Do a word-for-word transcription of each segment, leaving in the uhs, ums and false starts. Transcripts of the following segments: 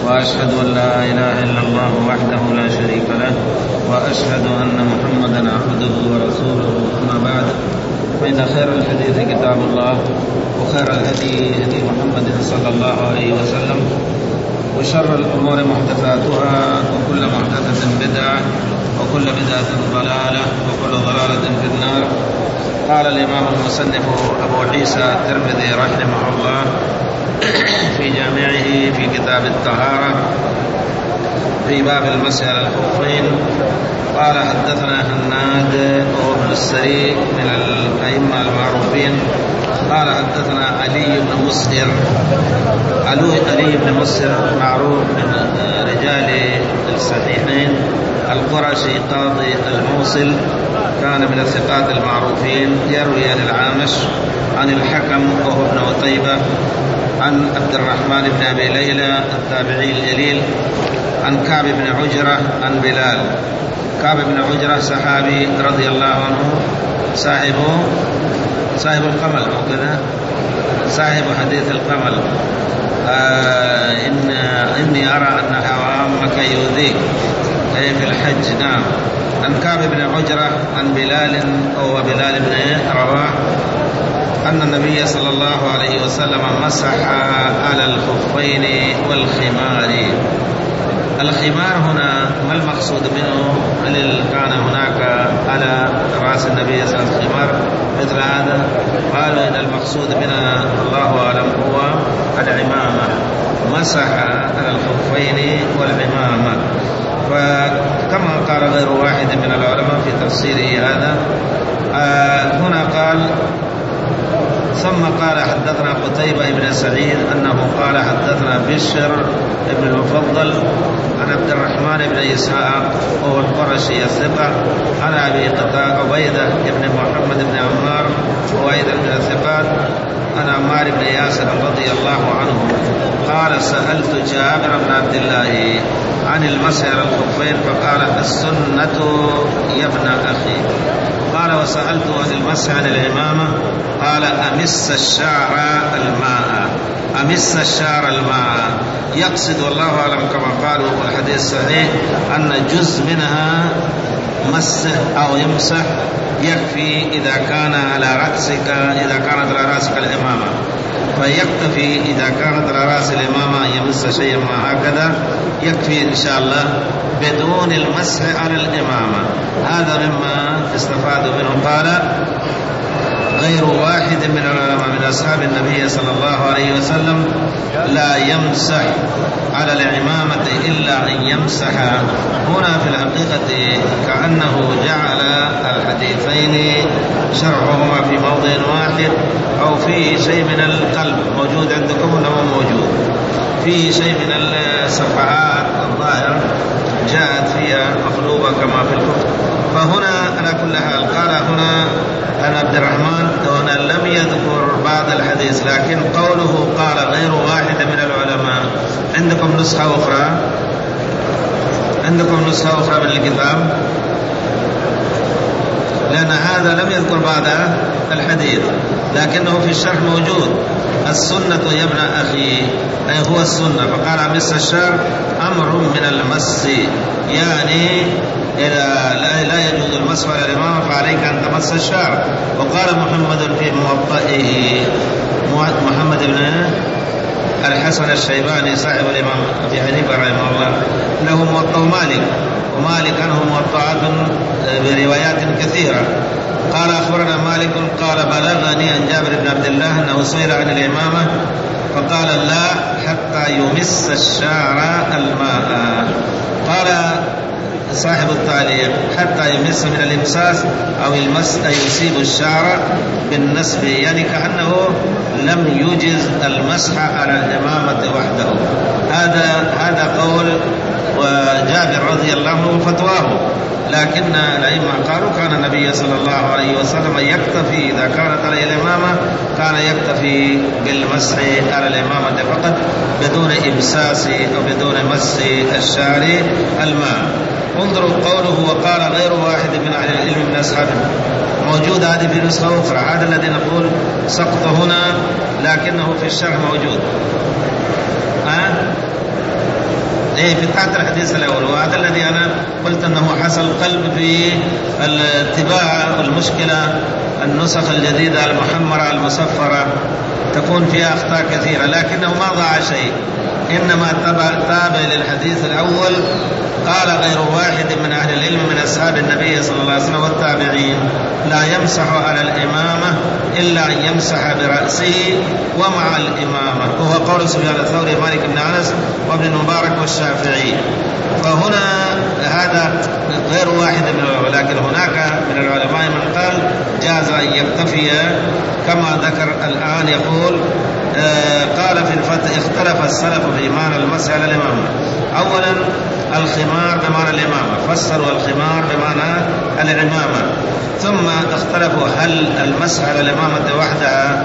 وأشهد أن لا إله إلا الله وحده لا شريك له وأشهد أن محمدا عبده ورسوله. أما بعد، فإن خير الحديث كتاب الله وخير الهدي هدي محمد صلى الله عليه وسلم وشر الأمور محدثاتها وكل محدثة بدعة وكل بدعة ضلالة وكل ضلالة في النار. قال الإمام المصنف أبو عيسى الترمذي رحمه الله في جامعه في كتاب الطهارة في باب المسح على الخفين قال: حدثنا هناد وابن السري من الأئمة المعروفين قال: حدثنا علي بن مسهر. علي بن مسهر معروف من رجال الصحيحين، القرشي قاضي الموصل، كان من الثقات المعروفين، يروي عن العامش عن الحكم وهو ابن عتيبة عن عبد الرحمن بن أبي ليلى التابعي الجليل عن كعب بن عجرة عن بلال. كعب بن عجرة صحابي رضي الله عنه، صاحب صاحب القمل وكذا، صاحب حديث القمل. آه إن إني أرى أن هوامك يؤذيك، أي في الحج. نعم. عن كعب بن عجرة عن بلال أو بلال بن رواح أن النبي صلى الله عليه وسلم مسح على الخفين والخمار. الخمار هنا ما المقصود منه؟ هل كان هناك على رأس النبي صلى الله عليه وسلم خمار مثل هذا؟ قالوا إن المقصود منها الله أعلم هو العمامة، مسح على الخفين والعمامة. فكما قال غير واحد من العلماء في تفسيره هذا، آه هنا قال: ثم قال: حدثنا قتيبة بن سعيد أنه قال: حدثنا بشر بن المفضل عن عبد الرحمن بن إسحاق وهو القرشي الثقة عن أبي عبيدة بن محمد بن عمار وأيضا من الثقات عن عمار بن ياسر رضي الله عنه قال: سألت جابر بن عبد الله عن المسح على الخفين فقال: السنة يا ابن أخي. قال: وسألت عن المسح عن العمامة قال: أمس الشعر الماء. أمس الشعر الماء يقصد والله أعلم كما قالوا والحديث صحيح أن جزء منها مسح أو يمسح يكفي إذا كان على رأسك، إذا كانت على رأسك الإمامة، فيكتفي إذا كانت على رأس الإمامة أن يمس شيئا ما هكذا، يكفي إن شاء الله بدون المسح على الإمامة. هذا مما استفاد منه. قال: غير واحد من العلماء من أصحاب النبي صلى الله عليه وسلم لا يمسح على العمامة إلا أن يمسح. هنا في الحقيقة كأنه جعل الحديثين شرحهما في موضع واحد، أو في شيء من القلب موجود عندكم أنه موجود في شيء من الصفحات الظاهرة جاءت فيها مقلوبة كما في الكتب. فهنا على كل حال قال هنا عن عبد الرحمن، هنا لم يذكر بعض الحديث، لكن قوله قال غير واحد من العلماء. عندكم نسخة أخرى؟ عندكم نسخة أخرى من الكتاب؟ لأن هذا لم يذكر بعد الحديث، لكنه في الشرح موجود: السنة يا ابن أخي، أي هو السنة. فقال: مس الشعر أمر من المس، يعني إذا لا يجوز المسح على الإمام فعليك أن تمس الشعر. وقال محمد في موطئه، محمد بن الحسن الشيباني صاحب الإمام أبي حنيفة رحمه الله له موطأ مالك، ومالك عنه موطئات بروايات كثيرة. قال: أخبرنا مالك قال: بلغني عن جابر بن عبد الله أنه سئل عن الإمامة فقال: لا حتى يمس الشعر الماء. قال صاحب التعليق: حتى يمس من الإمساس أو المس أي يصيب الشعر بالنسب، يعني كأنه لم يجز المسح على الإمامة وحده. هذا هذا قول وجابر رضي الله عنه فتواه، لكن الأئمة قالوا كان النبي صلى الله عليه وسلم يكتفي إذا كانت عليه الإمامة، كان يكتفي بالمسح على الإمامة فقط بدون إمساس أو بدون مس الشعر الماء. انظروا قوله: وقال غير واحد من أهل العلم من أصحابنا. موجود هذه في نسخة أخرى، هذا الذي نقول سقط هنا لكنه في الشرح موجود. ها؟ تحت الحديث الأول. وهذا الذي أنا قلت أنه حصل قلب في الاتباع. والمشكلة النسخ الجديدة المحمرة المصفرة تكون فيها أخطاء كثيرة، لكنه ما ضاع شيء، إنما تابع للحديث الأول. قال غير واحد من أهل العلم من أصحاب النبي صلى الله عليه وسلم والتابعين لا يمسح على الإمامة إلا أن يمسح برأسه ومع الإمامة، وهو قول سفيان الثوري مالك بن أنس وابن المبارك والشافعي. فهنا هذا غير واحد من العلماء، لكن هناك من العلماء من قال جاز أن يكتفي كما ذكر الآن. يقول آه قال في الفتح اختلف السلف في معنى المسح على الإمامة. أولا الخمار بمعنى الإمامة، فسروا الخمار بمعنى العمامة، ثم اختلفوا هل المسح على الإمامة وحدها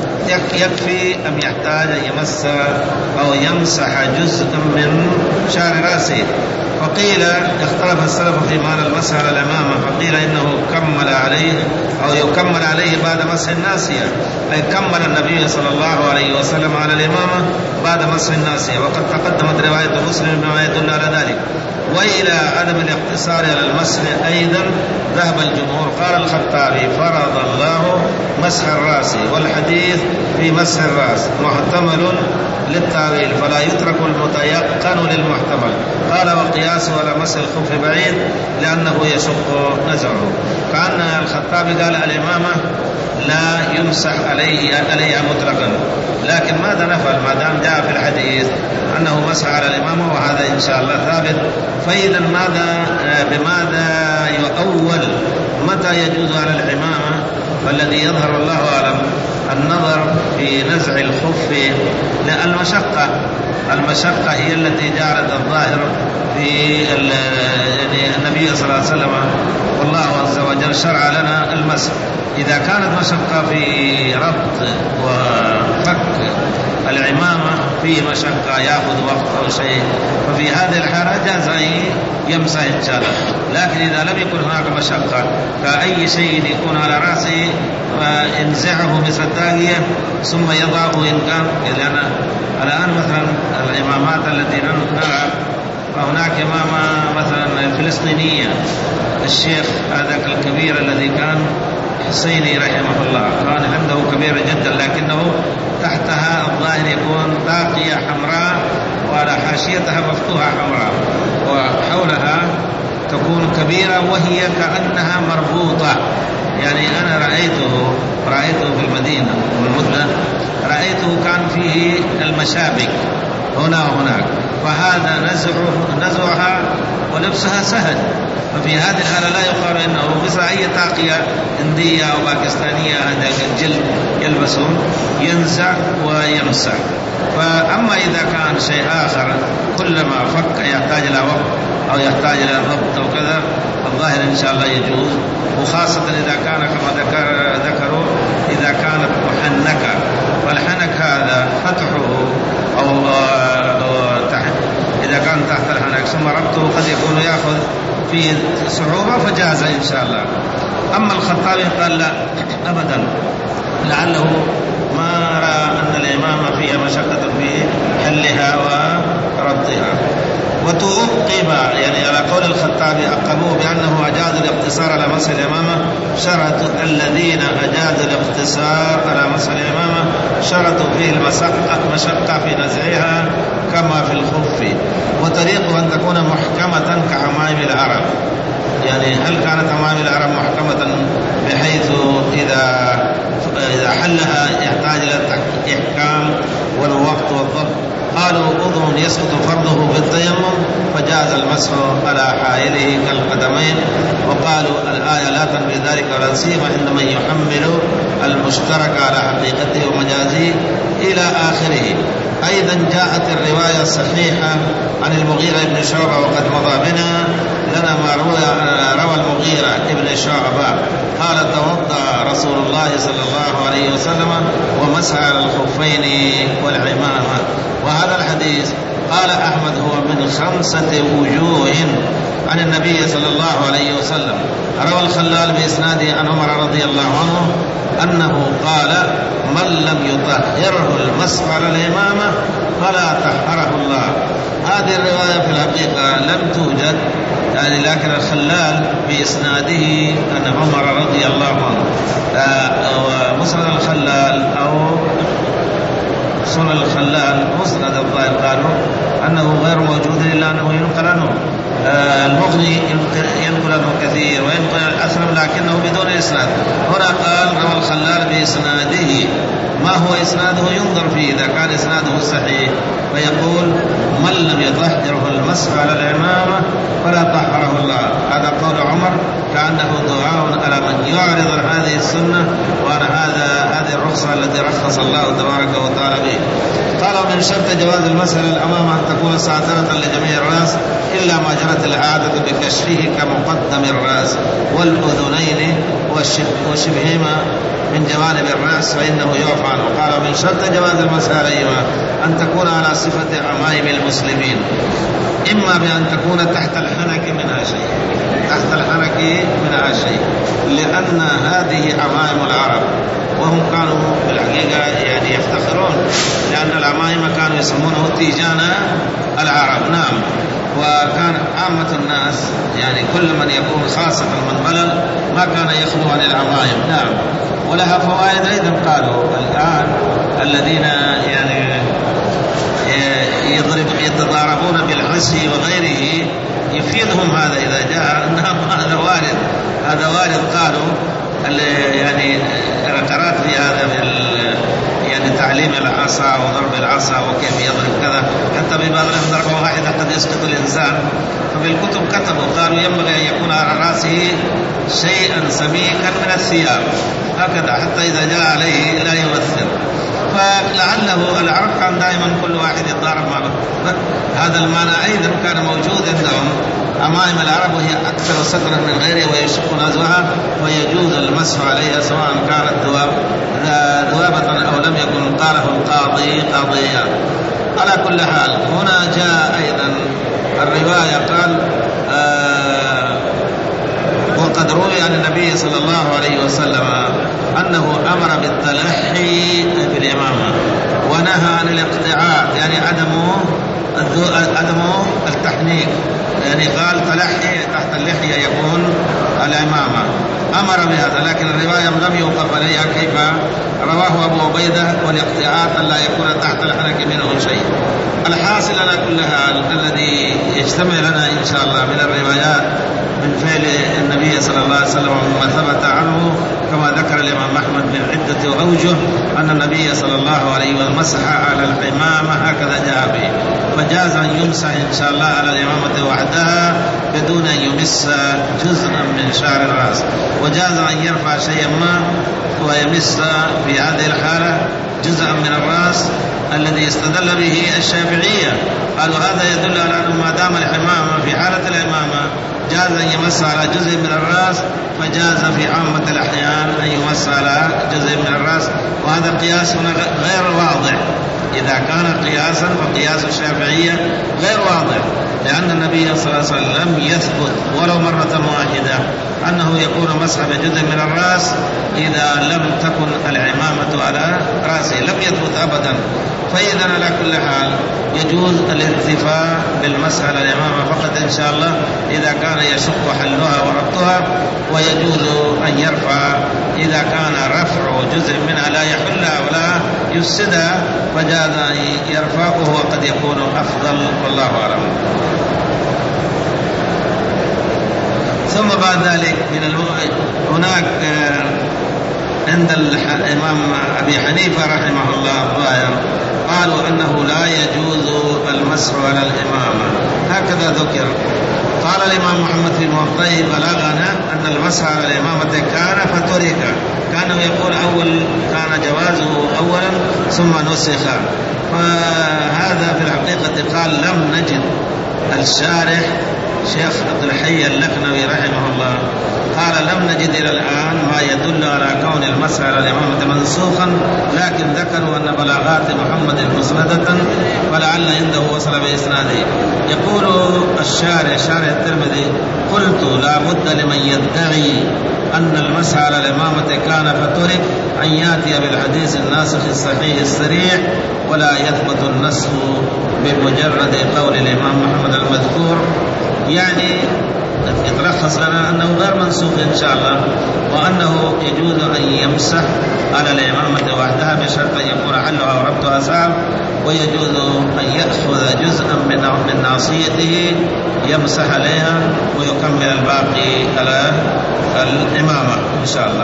يكفي أم يحتاج أن يمس أو يمسح جزء من شعر رأسه. فقيل اختلف السلف في معنى المسح على الإمامة، فقيل إنه كمل عليه أو يكمل عليه بعد مسح الناسية، أي كمل النبي صلى الله عليه وسلم على الإمامة بعد مسح الناسية، وقد تقدمت رواية مسلم بما يدل على ذلك. وإلى عدم الاقتصار على المسح أيضا ذهب الجمهور. قال الخطابي فرض الله مسح الرأس، والحديث في مسح الرأس محتمل للتاويل فلا يترك المتيقن للمحتمل. قال وقياسه على مسح الخف بعيد لأنه يشق نزعه. كأن الخطابي قال الإمامة لا يمسح عليه عليها مطلقا، لكن ماذا نفعل ما دام جاء في الحديث أنه مسح على الإمامة، وهذا إن شاء الله ثابت. فإذا ماذا بماذا يؤول متى يجوز على الإمامة؟ فالذي يظهر الله أعلم النظر في نزع الخف للمشقة. المشقة هي التي جعلت الظاهر في يعني النبي صلى الله عليه وسلم، والله عز وجل شرع لنا المسح. إذا كانت مشقة في ربط وفك العمامة في مشقة يأخذ وقت أو شيء، ففي هذه الحالة جاز أن يمسح إن شاء الله. لكن إذا لم يكن هناك مشقة كأي شيء يكون على رأسه فانزعه بسداغية ثم يضعه إن كان. لأن الآن مثلا الإمامات التي نرى، فهناك إمامة مثلا فلسطينية، الشيخ هذاك الكبير الذي كان حسيني رحمه الله كان عنده كبيرة جدا، لكنه تحتها الظاهر يكون طاقية حمراء وعلى حاشيتها مفتوحة حمراء وحولها تكون كبيرة وهي كأنها مربوطة. يعني أنا رأيته رأيته في المدينة من مدة، رأيته كان فيه المشابك هنا وهناك، فهذا نزعه نزعها ولبسها سهل. ففي هذه الحالة لا يقال إنه مثل أي طاقية هندية أو باكستانية هذا الجلد يلبسون ينزع ويمسح. فأما إذا كان شيء آخر كلما فك يحتاج إلى وقت أو يحتاج إلى ضبط أو كذا، الظاهر إن شاء الله يجوز، وخاصة إذا كان كما ذكر ذكروا إذا كانت محنكة. والحنك هذا فتحه أو, أو تحت، إذا كان تحت الحنك ثم ربطه قد يكون يأخذ فيه صعوبة فجاز إن شاء الله. أما الخطابي قال لا أبدا، لعله ما رأى أن الإمامة فيها مشقة في حلها وربطها. وتوقب يعني على قول الخطابي عقبوه بأنه أجاز الاقتصار على مسح الإمامة، شرط الذين أجازوا الاقتصار على مسح الإمامة شرطوا فيه المشقة مشقة في نزعها كما في الخف. وطريقه أن تكون محكمة كعمائم العرب. يعني هل كانت عمائم العرب محكمة بحيث إذا إذا حلها يحتاج إلى الإحكام والوقت والضبط؟ قالوا أذن يسقط فرضه بالتيمم فجاز المسح على حائله كالقدمين. وقالوا الآية لا تنفي ذلك ولا سيما عند من يحمل المشترك على حقيقته ومجازه إلى آخره. أيضا جاءت الرواية الصحيحة عن المغيرة بن شعبة وقد مضى بنا لنا ما روى المغيرة بن شعبة قال توضأ رسول الله صلى الله عليه وسلم ومسح على الخفين والعمامة. وهذا الحديث قال أحمد هو من خمسة وجوه عن النبي صلى الله عليه وسلم. روى الخلال بإسناده عن عمر رضي الله عنه أنه قال من لم يطهره المسح على الإمامة فلا طهره الله. هذه الرواية الحقيقة لم توجد يعني، لكن الخلال بإسناده أن عمر رضي الله عنه ومسند الخلال أو سنن الخلال مسند الظاهر قالوا أنه غير موجود إلا أنه ينقل عنه. المغني ينقل عنه كثير وينقل الأثرم لكنه بدون إسناد. هنا قال روى الخلال بإسناده، ما هو إسناده ينظر فيه، إذا كان إسناده صحيح فيقول من لم يطهره المسح على العمامة فلا طهره الله. هذا قول عمر كأنه دعاء على من يعرض عن هذه السنة وعن هذا هذه الرخصة التي رخص الله تبارك وتعالى به. قال من شرط جواز المسح على العمامة أن تكون ساترة لجميع الرأس إلا ما جرت العادة بكشفه كمقدم الرأس والأذنين وشبههما من جوانب الرأس فإنه يعفى عنه. قال من شرط جواز المسح عليهما أن تكون على صفة عمائم المسلمين، إما بأن تكون تحت الحنك منها شيء، تحت الحنك منها شيء، لأن هذه عمائم العرب وهم كانوا بالحقيقة يعني يفتخرون، لأن العمائم كانوا يسمونه تيجان العرب. نعم، وكان عامة الناس يعني كل من يكون خاصة من بلد ما كان يخلو عن العمائم. نعم، ولها فوائد أيضا. قالوا الآن الذين يعني يضرب يتضاربون بالعصي وغيره يفيدهم هذا إذا جاء. نعم، هذا وارد، هذا وارد. قالوا يعني قرأت في هذا يعني تعليم العصا وضرب العصا وكيف يضرب كذا، حتى ببعض ضربة واحدة قد يسقط الإنسان. ففي الكتب كتبوا قالوا ينبغي أن يكون على رأسه شيئا سميكا من الثياب هكذا حتى إذا جاء عليه لا يؤثر. فلعله العرب كان دائما كل واحد يتضارب مع هذا المعنى أيضا كان موجود عندهم. عمائم العرب وهي أكثر سترا من غيرها ويشق نزوها ويجوز المسح عليها سواء كانت دواب ذوابة أو لم يكن قاله القاضي قاضيا. على كل حال هنا جاء أيضا الرواية قال آه وقد روي عن النبي صلى الله عليه وسلم أنه أمر بالتلحي في الإمامة ونهى عن الاقتعاء يعني عدم عدم التحنيك، يعني قال تلحي تحت اللحية يكون الإمامة، أمر بهذا. لكن الرواية لم يوقف عليها كيف رواه أبو عبيدة والاقتعاء ألا يكون تحت الحنك منه شيء. الحاصل على كل حال الذي يجتمع لنا إن شاء الله من الروايات من فعل النبي صلى الله عليه وسلم وما ثبت عنه كما ذكر الإمام أحمد من عدة أوجه أن النبي صلى الله عليه وسلم مسح على العمامة هكذا جاء به، فجاز أن يمسح إن شاء الله على العمامة وحدها بدون أن يمس جزءا من شعر الرأس، وجاز أن يرفع شيئا ما ويمس في هذه الحالة جزءا من الرأس الذي استدل به الشافعية. قالوا هذا يدل على أنه ما دام العمامة في حالة العمامة جاز أن يمس على جزء من الرأس، فجاز في عامة الأحيان أن يمس على جزء من الرأس. وهذا قياس غير واضح، إذا كان قياسا فقياس الشافعية غير واضح، لأن النبي صلى الله عليه وسلم لم يثبت ولو مرة واحدة أنه يكون مسح بجزء من الرأس إذا لم تكن العمامة على رأسه، لم يثبت أبدا. فإذا على كل حال يجوز الاكتفاء بالمسح على العمامة فقط إن شاء الله إذا كان يشق حلها وربطها، ويجوز أن يرفع إذا كان رفع جزء منها لا يحلها ولا يفسدها فجاز أن يرفع وهو قد يكون أفضل والله أعلم. ثم بعد ذلك من الو... هناك عند الإمام أبي حنيفة رحمه الله الظاهر قالوا أنه لا يجوز المسح على الإمامة، هكذا ذكر. قال الإمام محمد في موطئه بلغنا أن المسح على الإمامة كان فترك، كان يقول أول كان جوازه أولا ثم نسخ، فهذا في الحقيقة قال لم نجد الشارح شيخ عبد الحي اللكنوي رحمه الله قال لم نجد إلى الآن ما يدل على كون المسح على الإمامة منسوخا، لكن ذكروا أن بلاغات محمد مسندة ولعل عنده وصل بإسناده. يقول الشارع شارع الترمذي قلت لا بد لمن يدعي أن المسح على الإمامة كان فترك أن يأتي بالحديث الناسخ الصحيح الصريح، ولا يثبت النسخ بمجرد قول الإمام محمد المدني المذكور يعني يتلخص لنا أنه غير منسوخ إن شاء الله، وأنه يجوز أن يمسح على العمامة وحدها بشرط أن يكون حلها وربطها سام، ويجوز أن يأخذ جزءا من ناصيته يمسح عليها ويكمل الباقي على العمامة إن شاء الله.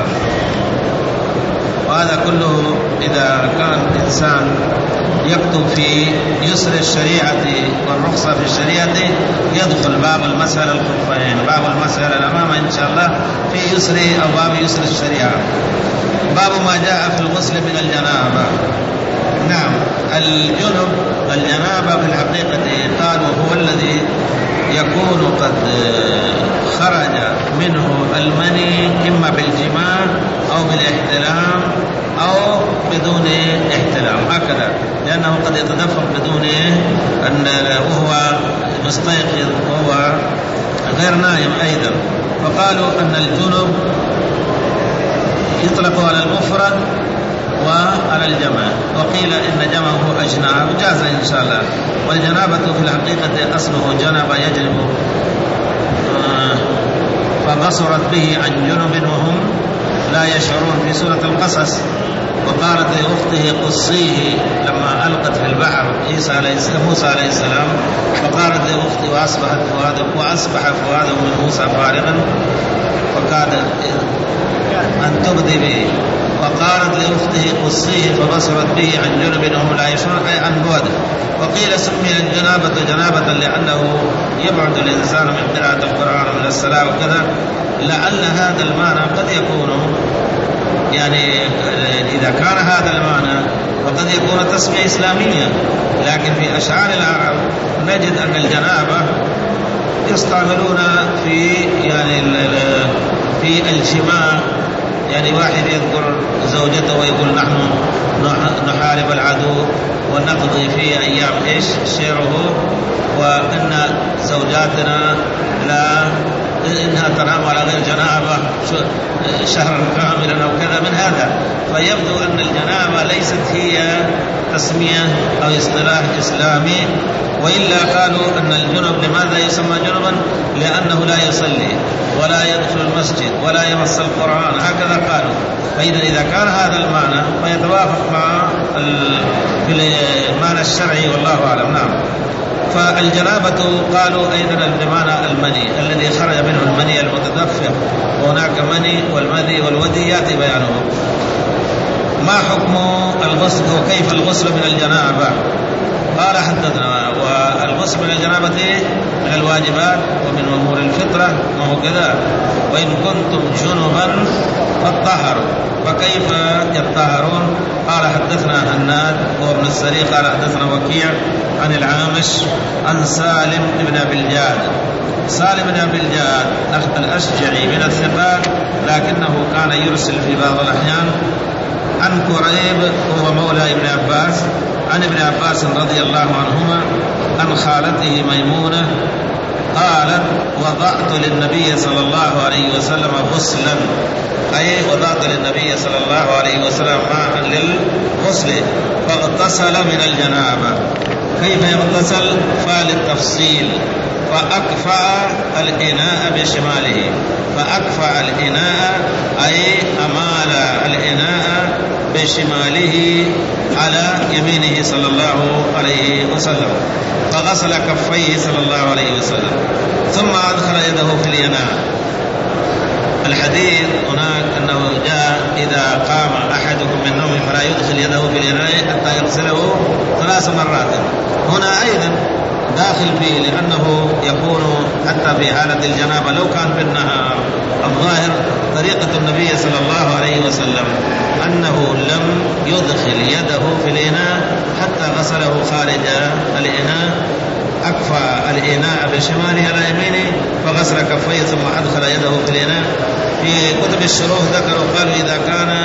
وهذا كله إذا كان الإنسان يكتب في يسر الشريعة والرخصة في الشريعة يدخل باب المسألة الخفين، باب المسألة الأمامة إن شاء الله في يسر أو باب يسر الشريعة. باب ما جاء في الغسل من الجنابة. نعم، الجنب الجنابة في الحقيقة قالوا هو الذي يكون قد خرج منه المني إما بالجماع أو بالاحتلام أو بدون احتلام، هكذا، لأنه قد يتدفق بدون أن وهو مستيقظ وهو غير نائم أيضا. فقالوا أن الجنب يطلق على المفرد وعلى الجمع، وقيل إن جمعه أجناب جاز إن شاء الله. والجنابة في الحقيقة أصله جنب يجنب، فبصرت به عن جنب وهم لا يشعرون في سورة القصص. وقالت لأخته قصيه لما ألقت في البحر عيسى عليه السلام موسى عليه السلام، فقالت لأختي وأصبحت فؤاده وأصبح فؤاده من موسى فارغا وكاد أن تبدي به. وقالت لأخته قصيه فبصرت به عن جنب وهم لا يشعرون، أي عن بعد. وقيل سمي الجنابة جنابة لأنه يبعد الإنسان من قراءة القرآن من الصلاة وكذا. لعل هذا المعنى قد يكون يعني إذا كان هذا المعنى وقد يكون تسمية إسلامية، لكن في أشعار العرب نجد أن الجنابة يستعملون في يعني في الجماع، يعني واحد يذكر زوجته ويقول نحن نحارب العدو ونقضي في أيام إيش شعره، وأن زوجاتنا لا إنها تنام على غير جنابة شهرا كاملا أو كذا من هذا. فيبدو أن الجنابة ليست هي تسمية أو اصطلاح إسلامي، وإلا قالوا أن الجنب لماذا يسمى جنبا؟ لأنه لا يصلي ولا يدخل المسجد ولا يمس القرآن، هكذا قالوا. فإذا إذا كان هذا المعنى فيتوافق مع المعنى الشرعي والله أعلم. نعم. فالجنابة قالوا أيضا بمعنى المني الذي خرج منه المني المتدفق، وهناك مني والمذي والودي يأتي بيانه. ما حكم الغسل وكيف الغسل من الجنابة؟ قال حدثنا. والغسل من الجنابة من الواجبات ومن أمور الفطرة وهو كذا. وإن كنتم جنبا فاطهروا، فكيف يطهرون؟ قال حدثنا هناد وابن السري قال حدثنا وكيع عن العامش عن سالم بن أبي الجاد. سالم بن أبي الجاد الأشجعي من الثقات، لكنه كان يرسل في بعض الأحيان. عن كريب وهو مولى ابن عباس عن ابن عباس رضي الله عنهما عن خالته ميمونة قالت وضعت للنبي صلى الله عليه وسلم غسلا، أي وضعت للنبي صلى الله عليه وسلم ماء للغسل فاغتسل من الجنابة. كيف يغتسل؟ فللتفصيل. فأكفأ الإناء بشماله، فأكفأ الإناء أي أمال الإناء بشماله على يمينه صلى الله عليه وسلم، فغسل كفيه صلى الله عليه وسلم ثم أدخل يده في الإناء. الحديث هناك أنه جاء إذا قام أحدكم من نومه فلا يدخل يده في الإناء حتى يغسله ثلاث مرات. هنا أيضا داخل فيه لأنه يكون حتى في حالة الجنابة لو كان في النهار. الظاهر طريقة النبي صلى الله عليه وسلم أنه لم يدخل يده في الإناء حتى غسله خارج الإناء، أكفى الإناء بشماله على يمينه فغسل كفيه ثم أدخل يده في الإناء. في كتب الشروح ذكروا قالوا إذا كان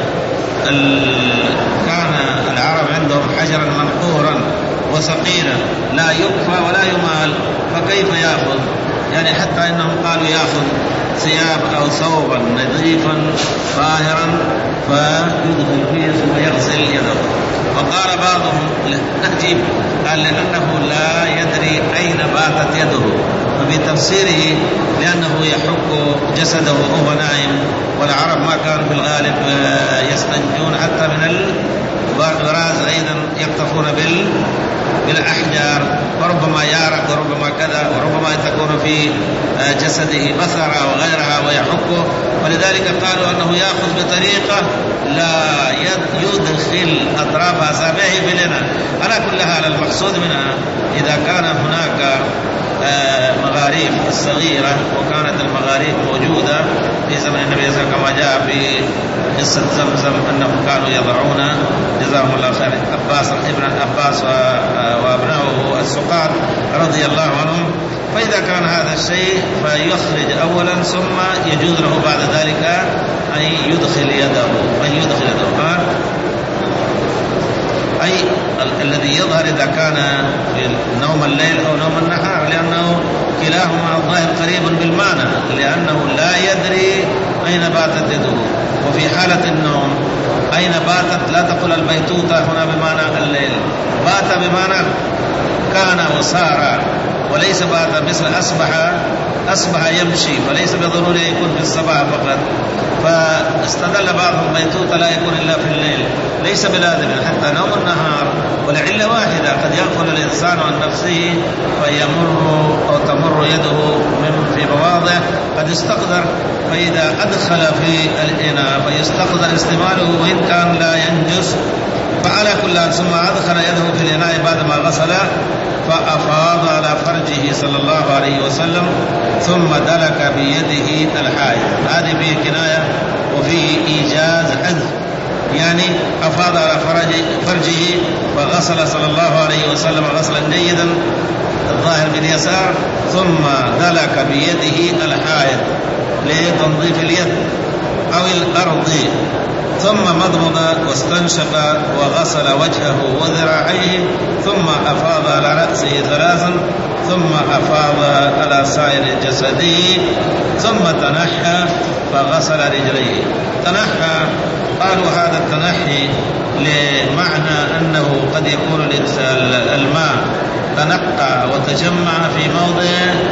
كان العرب عندهم حجرا منقورا وثقيلا لا يكفى ولا يمال فكيف يأخذ؟ يعني حتى إنهم قالوا يأخذ ثياب أو ثوبا نظيفا طاهرا فيدخل فيه ثم يغسل يده. وقال بعضهم نجيب قال لأنه لا يدري أين باتت يده تفسيره لأنه يحك جسده وهو نائم، والعرب ما كانوا في الغالب يستنجون حتى من البراز، أيضا يقطفون بال بالأحجار، وربما يارق وربما كذا، وربما تكون في جسده بثرة وغيرها ويحكه، ولذلك قالوا أنه يأخذ بطريقة لا يدخل أطراف أصابعه في الإناء. على كل حال المقصود منها إذا كان هناك مغاريف صغيرة، وكانت المغاريف موجودة في زمن النبي صلى الله عليه وسلم كما جاء في قصة زمزم أنهم كانوا يضعون جزاهم الله خير عباس ابن عباس وابنائه السقاط رضي الله عنهم. فإذا كان هذا الشيء فيخرج أولا ثم يجوز له بعد ذلك أن يدخل يده أن يدخل يده أي الذي يظهر إذا كان في نوم الليل أو نوم النهار، لأنه كلاهما الظاهر قريب بالمعنى، لأنه لا يدري أين باتت يده. وفي حالة النوم أين باتت لا تقول البيتوتة هنا بمعنى الليل، بات بمعنى كان وصار، وليس بات مثل أصبح أصبح يمشي، فليس بضروري يكون في الصباح فقط. فاستدل بعضهم بيتوتة لا يكون إلا في الليل، ليس بلازم حتى نوم النهار، والعلة واحدة، قد يغفل الإنسان عن نفسه فيمر أو تمر يده من في مواضع قد يستقدر، فإذا أدخل في الإناء فيستقدر استعماله وإن كان لا ينجس. فعلى كل ثم أدخل يده في الإناء بعدما غسل فأفاض على فرجه صلى الله عليه وسلم ثم دلك بيده الحائط. هذه فيه كناية وفيه إيجاز حذف، يعني أفاض على فرجه فغسل صلى الله عليه وسلم غسلا جيدا الظاهر باليسار، ثم دلك بيده الحائط لتنظيف اليد أو الأرض، ثم مضمض واستنشق وغسل وجهه وذراعيه، ثم أفاض على رأسه ثلاثا، ثم أفاض على سائر جسده، ثم تنحى فغسل رجليه. تنحى قالوا هذا التنحي لمعنى أنه قد يكون الماء تنقى وتجمع في موضع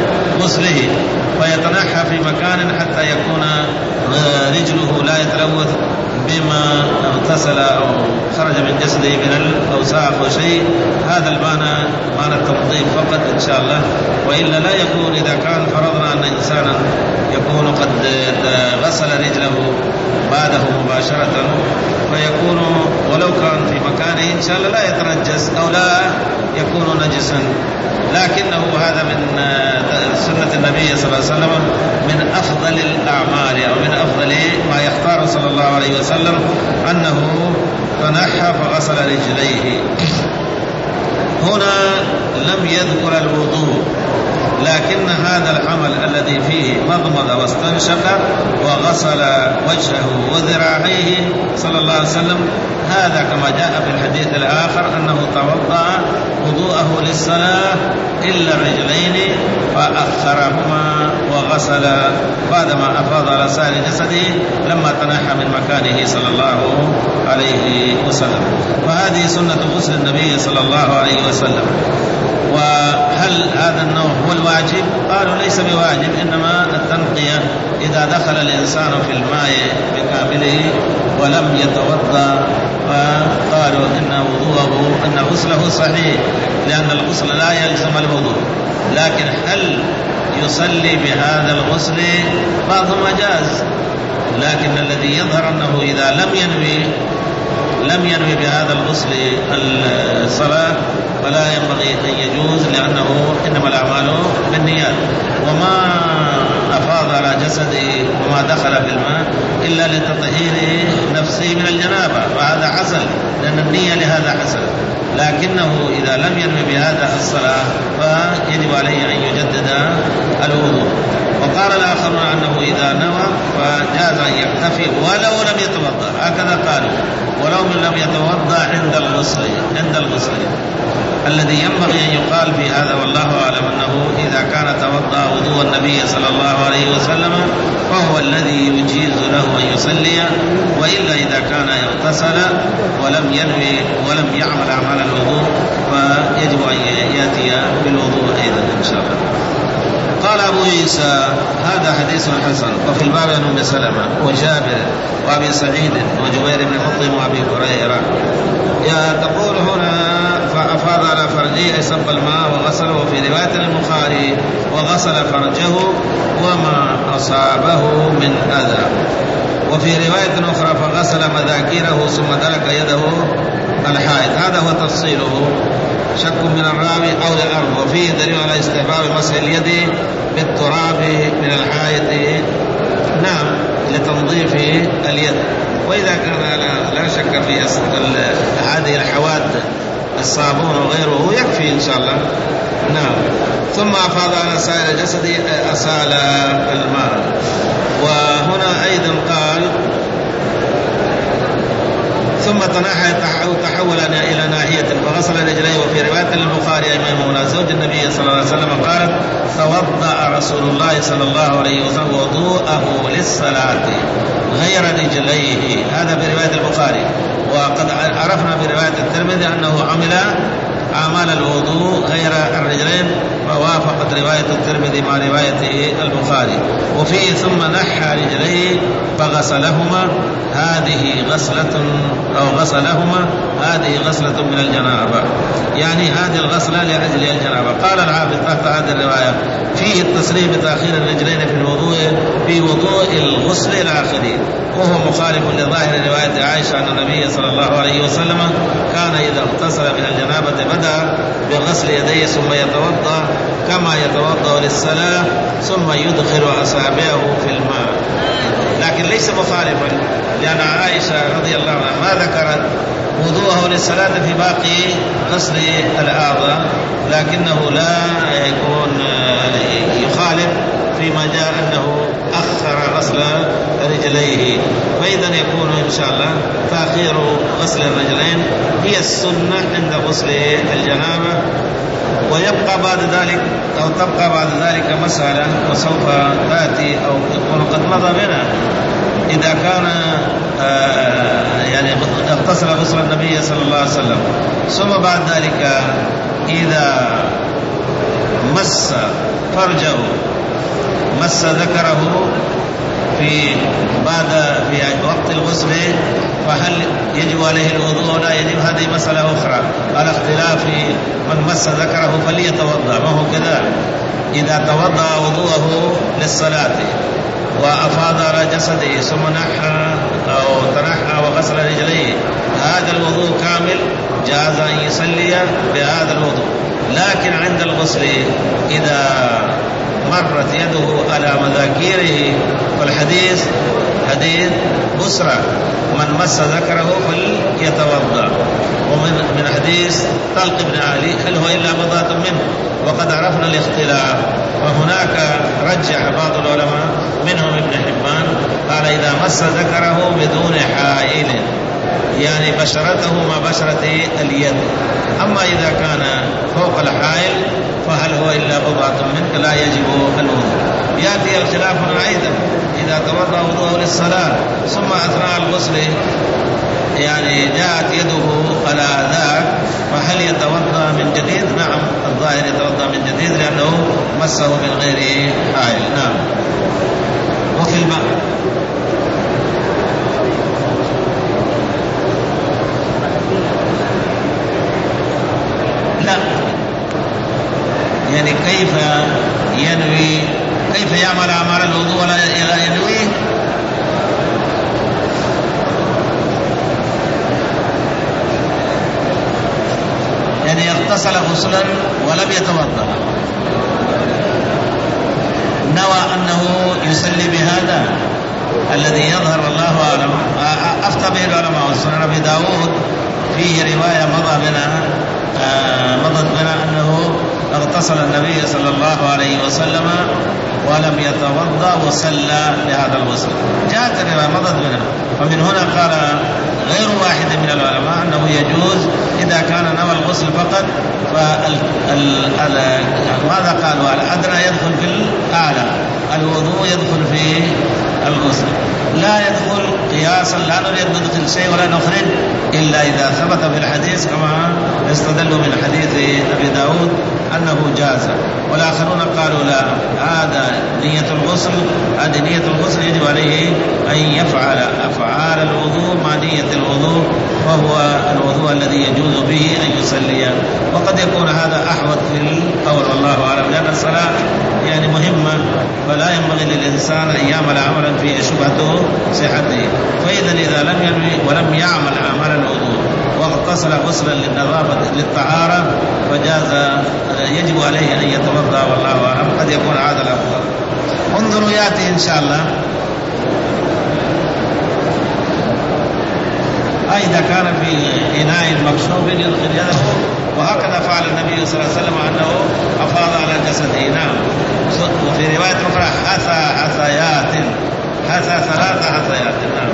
غسله فيتنحى في مكان حتى يكون رجله لا يتلوث بما اغتسل أو خرج من جسده من الأوساخ وشيء. هذا المعنى معنى التنظيف فقط إن شاء الله، وإلا لا يكون إذا كان فرضنا أن إنسانا يكون قد غسل رجله بعده مباشرة فيكون ولو كان في مكانه إن شاء الله لا يتنجس أو لا يكون نجسا، لكنه هذا من سنة النبي صلى الله عليه وسلم من أفضل الأعمال أو من أفضل ما يختار صلى الله عليه وسلم أنه تنحى فغسل رجليه. هنا لم يذكر الوضوء، لكن هذا العمل الذي فيه مضمض واستنشق وغسل وجهه وذراعيه صلى الله عليه وسلم هذا كما جاء في الحديث الآخر أنه توضأ وضوءه للصلاة إلا الرجلين فأخرهما وغسل بعدما أفاض على سائر جسده لما تنحى من مكانه صلى الله عليه وسلم. فهذه سنة غسل النبي صلى الله عليه وسلم. وهل هذا النوع هو الواجب؟ قالوا ليس بواجب، إنما التنقية إذا دخل الإنسان في الماء بكامله ولم يتوضأ فقالوا إن وضوءه أن غسله صحيح لأن الغسل لا يلزم الوضوء، لكن هل يصلي بهذا الغسل؟ بعضهم أجاز، لكن الذي يظهر أنه إذا لم ينوي لم ينوي بهذا الغسل الصلاة فلا ينبغي أن يجوز، لأنه إنما الأعمال بالنيات، وما أفاض على جسده وما دخل في الماء إلا لتطهير نفسه من الجنابة، وهذا حصل لأن النية لهذا حصل، لكنه إذا لم ينوي بهذا الصلاة فيجب عليه أن يجدد الوضوء. وقال الآخرون أنه إذا نوى فجاز أن يكتفي ولو لم يتوضأ، هكذا قالوا، ولو من لم يتوضأ عند الغسل عند الغسل الذي ينبغي أن يقال في هذا والله أعلم أنه إذا كان توضأ وضوء النبي صلى الله عليه وسلم فهو الذي يجيز له أن يصلي، وإلا إذا كان اغتسل ولم ينوي ولم يعمل أعمال الوضوء فيجب أن يأتي بالوضوء أيضا إن شاء الله. قال أبو عيسى هذا حديث حسن. وفي الباب عن أم سلمة وجابر وأبي سعيد وجبير بن مطعم وأبي هريرة. تقول هنا فأفاض على فرجه أي صب الماء وغسله. وفي رواية البخاري وغسل فرجه وما أصابه من أذى. وفي رواية أخرى فغسل مذاكيره ثم دلك يده الحائط. هذا هو تفصيله، شك من الراوي أو للأرض. وفيه دليل على استحباب مسح اليد بالتراب من الحائط، نعم، لتنظيف اليد. وإذا كان لا شك في هذه الحواد الصابون وغيره يكفي إن شاء الله، نعم. ثم أفاض على سائر جسده أسال الماء. وهنا أيضا قال ثم تنحى تحول إلى ناحية فغسل رجليه. وفي رواية البخاري ميمونة زوج النبي صلى الله عليه وسلم قالت توضأ رسول الله صلى الله عليه وسلم وضوءه للصلاة غير رجليه. هذا برواية البخاري. وقد عرفنا برواية الترمذي أنه عمل أعمال الوضوء غير الرجلين، فوافقت رواية الترمذي مع رواية البخاري. وفيه ثم نحى رجليه فغسلهما، هذه غسلة أو غسلهما هذه غسلة من الجنابة، يعني هذه الغسلة لأجل الجنابة. قال الحافظ تحت هذه الرواية فيه التصريح بتأخير الرجلين في الوضوء في وضوء الغسل الآخرين، وهو مخالف لظاهر رواية عائشة أن النبي صلى الله عليه وسلم كان إذا اغتسل من الجنابة بدأ بغسل يديه ثم يتوضأ كما يتوضأ للصلاة ثم يدخل أصابعه في الماء. لكن ليس مخالفا، لأن عائشة رضي الله عنها ما ذكرت وضوءه للصلاة في باقي غسل الأعضاء، لكنه لا يكون يخالف فيما جاء أنه أخر غسل رجليه. فإذا يكون إن شاء الله تأخير غسل الرجلين هي السنة عند غسل الجنابة. ويبقى بعد ذلك أو تبقى بعد ذلك مسألة وسوف تأتي أو يكون قد مضى بنا، إذا كان آه يعني اغتسل غسل النبي صلى الله عليه وسلم ثم بعد ذلك إذا مس فرجه مس ذكره في بعد في وقت الغسل فهل يجب عليه الوضوء ولا يجب؟ هذه مسألة أخرى على اختلاف من مس ذكره فليتوضأ، ما هو كذا. إذا توضأ وضوءه للصلاة وأفاض على جسده ثم نحى أو تنحى وغسل رجليه هذا الوضوء كامل، جاز أن يصلي بهذا الوضوء. لكن عند الغسل إذا مرت يده على مذاكيره فالحديث حديث بسرى من مس ذكره فليتوضأ. ومن من حديث طلق بن علي هل هو إلا مضاة منه؟ وقد عرفنا الاختلاف. وهناك رجح بعض العلماء منهم ابن حبان قال إذا مس ذكره بدون حائل، يعني بشرته ما بشرة اليد. أما إذا كان فوق الحائل فهل هو إلا بضعة منك لا يجب الوضوء. يأتي الخلاف أيضا إذا توضأ وضوءه للصلاة ثم أثناء الغسل يعني جاءت يده على ذاك فهل يتوضأ من جديد؟ نعم، الظاهر يتوضأ من جديد لأنه مسه من غير حائل. نعم. وفي الماء لا، يعني كيف ينوي، كيف يعمل أعمال الوضوء ولا ينوي؟ يعني اغتسل غسلا ولم يتوضأ، نوى أنه يصلي بهذا الذي يظهر الله أعلم. أفتى به العلماء. والسنن أبي داود فيه رواية مضى بنا مضت بنا أنه اغتسل النبي صلى الله عليه وسلم ولم يتوضأ وصلى بهذا الغسل. جاءت الرواية مضت بنا. فمن هنا قال غير واحد من العلماء أنه يجوز إذا كان نوى الغسل فقط. فماذا قالوا؟ الأدنى يدخل في الأعلى، الوضوء يدخل فيه الغسل، لا يدخل قياسا، لا نريد ندخل شيء ولا نخرج إلا إذا ثبت في الحديث كما استدلوا من حديث أبي داود أنه جاز. والآخرون قالوا لا، هذا نية الغسل، هذه نية الغسل يجب عليه أن يفعل أفعال الوضوء مع نية الوضوء، وهو الوضوء الذي يجوز به أن يصلي. وقد يكون هذا أحوط في القول والله أعلم، لأن الصلاة يعني مهمة، فلا ينبغي للإنسان أن يعمل عملا فيه شبهته صحته. فإذا إذا لم ينوي ولم يعمل أعمال الوضوء واغتسل غسلا للنظافة للطهارة فجاز، يجب عليه أن يتوضأ والله أعلم، قد يكون هذا الأفضل. انظروا يأتي إن شاء الله إذا كان في إناء مكشوف يدخل يده، وهكذا فعل النبي صلى الله عليه وسلم أنه أفاض على جسده. نعم. وفي رواية أخرى حثى حثيات، حثى ثلاث حثيات. نعم.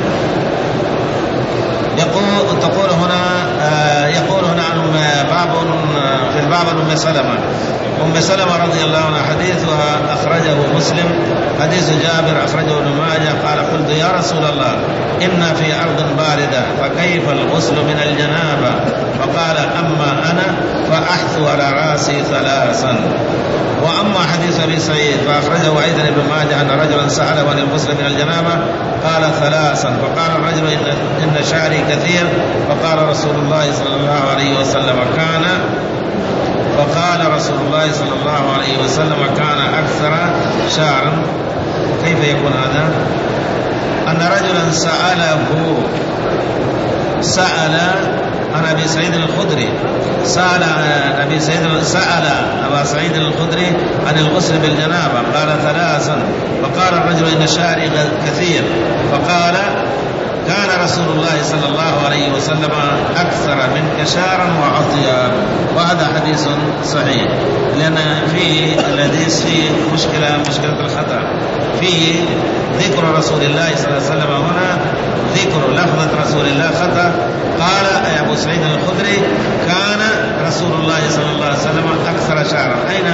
يقول تقول هنا آه يقول هنا عن باب في الباب أم سلمة. أم سلمة رضي الله عنها حديثها أخرجه مسلم، حديث جابر أخرجه ابن ماجه قال قلت يا رسول الله إنا في أرض باردة فكيف الغسل من الجنابة؟ فقال أما أنا فأحثو على رأسي ثلاثا. وأما حديث أبي سعيد فأخرجه أيضا ابن ماجه أن رجلا سأله عن الغسل من الجنابة قال ثلاثا، فقال الرجل إن, إن شعري كثير، فقال رسول الله صلى الله عليه وسلم كان فقال رسول الله صلى الله عليه وسلم كان أكثر شعرا. كيف يكون هذا؟ أن رجلا سأله سأل عن أبي سعيد الخدري، سأل أبي سعيد سأل أبا سعيد الخدري عن الغسل بالجنابة قال ثلاثا، فقال الرجل إن شعري كثير، فقال كان رسول الله صلى الله عليه وسلم أكثر منك شعرا وعطيا. وهذا حديث صحيح، لأن فيه الحديث فيه مشكلة مشكلة الخطأ، فيه ذكر رسول الله صلى الله عليه وسلم، هنا ذكر لفظة رسول الله خطأ. قال أبو سعيد الخدري كان رسول الله صلى الله عليه وسلم أكثر شعرا. أين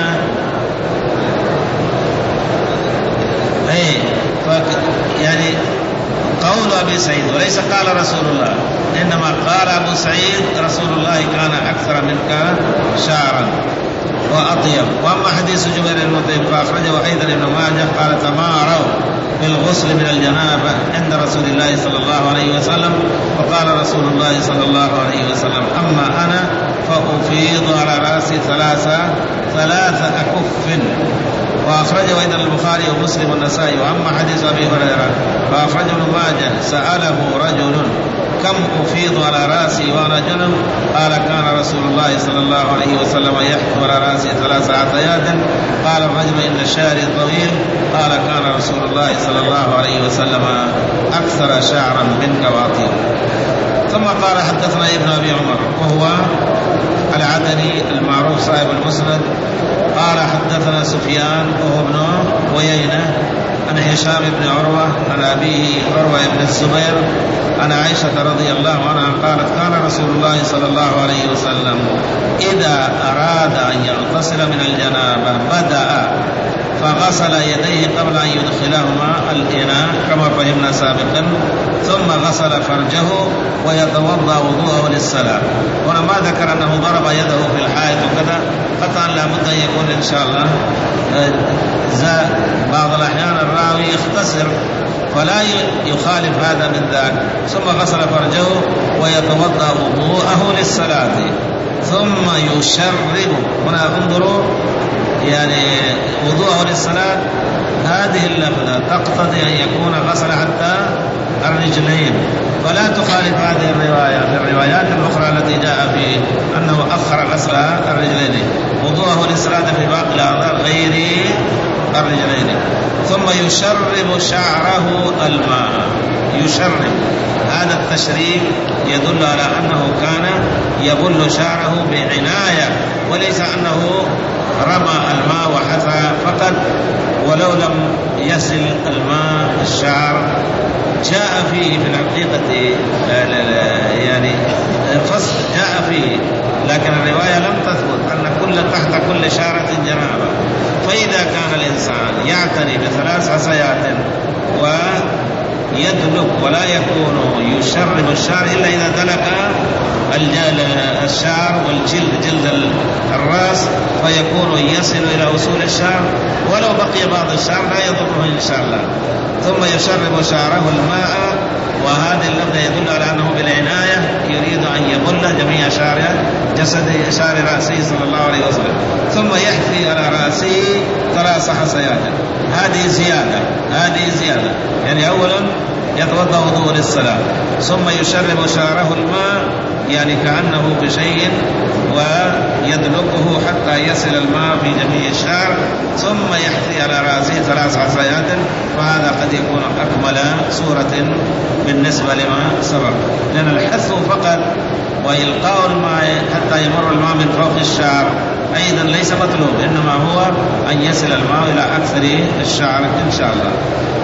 أي يعني قول أبي سعيد وليس قال رسول الله، إنما قال أبو سعيد رسول الله كان أكثر منك شعرا وأطيب. وأما حديث جبير المطيب فأخرجه أيضا ابن ماجه قال تماروا بالغسل من الجنابة عند رسول الله صلى الله عليه وسلم، وقال رسول الله صلى الله عليه وسلم أما أنا فأفيض على رأسي ثلاثة ثلاثة أكف. وأخرجه أيضا البخاري ومسلم والنسائي. وأما حديث أبي هريرة فأخرجه ابن ماجه سأله رجل كم أفيض على رأسي وأنا جنب؟ قال كان رسول الله صلى الله عليه وسلم يحثو على رأسي ثلاث عطيات. قال الرجل إن شعري طويل، قال كان رسول الله صلى الله عليه وسلم أكثر شعرا منك وأطيب. ثم قال حدثنا ابن أبي عمر وهو العدني المعروف صاحب المسند قال حدثنا سفيان وهو ابن عيينة عن هشام بن عروة عن أبيه عروة بن الزبير عن عائشة رضي الله عنها قالت كان رسول الله صلى الله عليه وسلم إذا أراد أن يغتسل من الجنابة بدأ فغسل يديه قبل أن يدخلهما الإناء كما فهمنا سابقا، ثم غسل فرجه ويتوضأ وضوءه للصلاة. هنا ما ذكر أنه ضرب يده في الحائط وكذا، قطعا لابد أن يكون إن شاء الله بعض الأحيان الراوي يختصر فلا يخالف هذا من ذاك. ثم غسل فرجه ويتوضأ وضوءه للصلاة ثم يشرب. هنا انظروا يعني وضوءه للصلاة هذه اللفظة تقتضي أن يكون غسل حتى الرجلين، فلا تخالف هذه الرواية في الروايات الأخرى التي جاء في أنه أخر غسل الرجلين. وضوءه للصلاة في باقي الأعضاء غير الرجلين. ثم يشرب شعره الماء، يشرب، هذا التشريب يدل على أنه كان يبل شعره بعناية، وليس أنه رمى الماء وحثى فقط ولو لم يصل الماء الشعر. جاء فيه في الحقيقة يعني فصل جاء فيه، لكن الرواية لم تثبت أن كل تحت كل شعرة جنابة. فإذا كان الإنسان الإنسان يعتني بثلاث حصيات ويدلك ولا يكون يشرب الشعر إلا إذا دلك الشعر والجلد جلد الرأس فيكون يصل إلى وصول الشعر، ولو بقي بعض الشعر لا يضره إن شاء الله. ثم يشرب شعره الماء، وهذه اللفظة يدل على أنه بالعناية يريد أن يبل جميع شعر جسد شعر رأسه صلى الله عليه وسلم. ثم يحثي على رأسه ثلاث حصيات. هذه زيادة هذه زيادة يعني أولا يتوضأ وضوء للصلاة، ثم يشرب شعره الماء يعني كأنه بشيء ويدلكه حتى يصل الماء في جميع الشعر، ثم يحثي على رأسه ثلاث حصيات، فهذا قد يكون أكمل صورة بالنسبة لما سبق، لأن الحث فقط وإلقاء الماء حتى يمر الماء من فوق الشعر أيضا ليس مطلوب، إنما هو أن يصل الماء إلى أكثر الشعر إن شاء الله.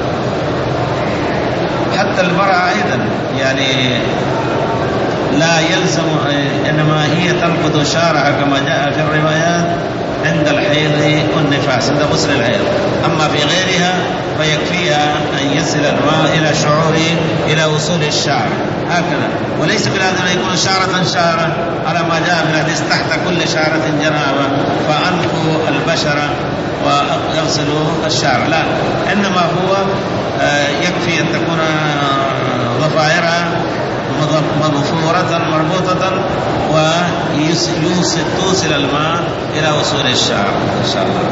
حتى المرأة أيضا يعني لا يلزم، إنما هي تنقض شعرها كما جاء في الروايات عند الحيض والنفاس، عند غسل الحيض. أما في غيرها فيكفيها أن يصل الماء إلى شعوره إلى وصول الشعر هكذا، وليس بلازم أن يكون شعرة شعرة على ما جاء في الحديث تحت كل شعرة جنابة فأنقوا البشرة ويغسلوا الشعر، لا، إنما هو يكفي أن تكون ضفائرها مضفورة مربوطة ويوصل الماء إلى وصول الشعر إن شاء الله.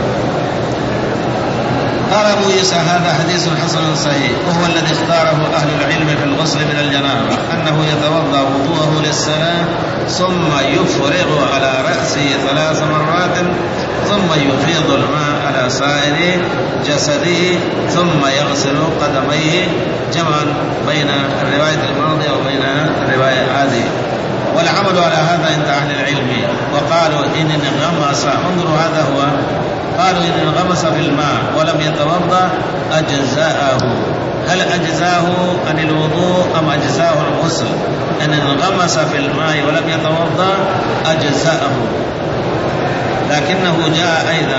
قال أبو عيسى هذا حديث حسن صحيح، وهو الذي اختاره أهل العلم في الغسل من الجنابة، أنه يتوضأ وضوءه للصلاة ثم يفرغ على رأسه ثلاث مرات، ثم يفيض الماء على سائر جسده، ثم يغسل قدميه، جمعا بين الرواية الماضية وبين الرواية هذه. والعمل على هذا عند أهل العلم، وقالوا إن انغمس، انظروا هذا هو، قالوا إن انغمس في الماء ولم يتوضأ أجزاءه. هل أجزاه عن الوضوء أم أجزاه الغسل؟ إن انغمس في الماء ولم يتوضأ أجزاءه، لكنه جاء أيضا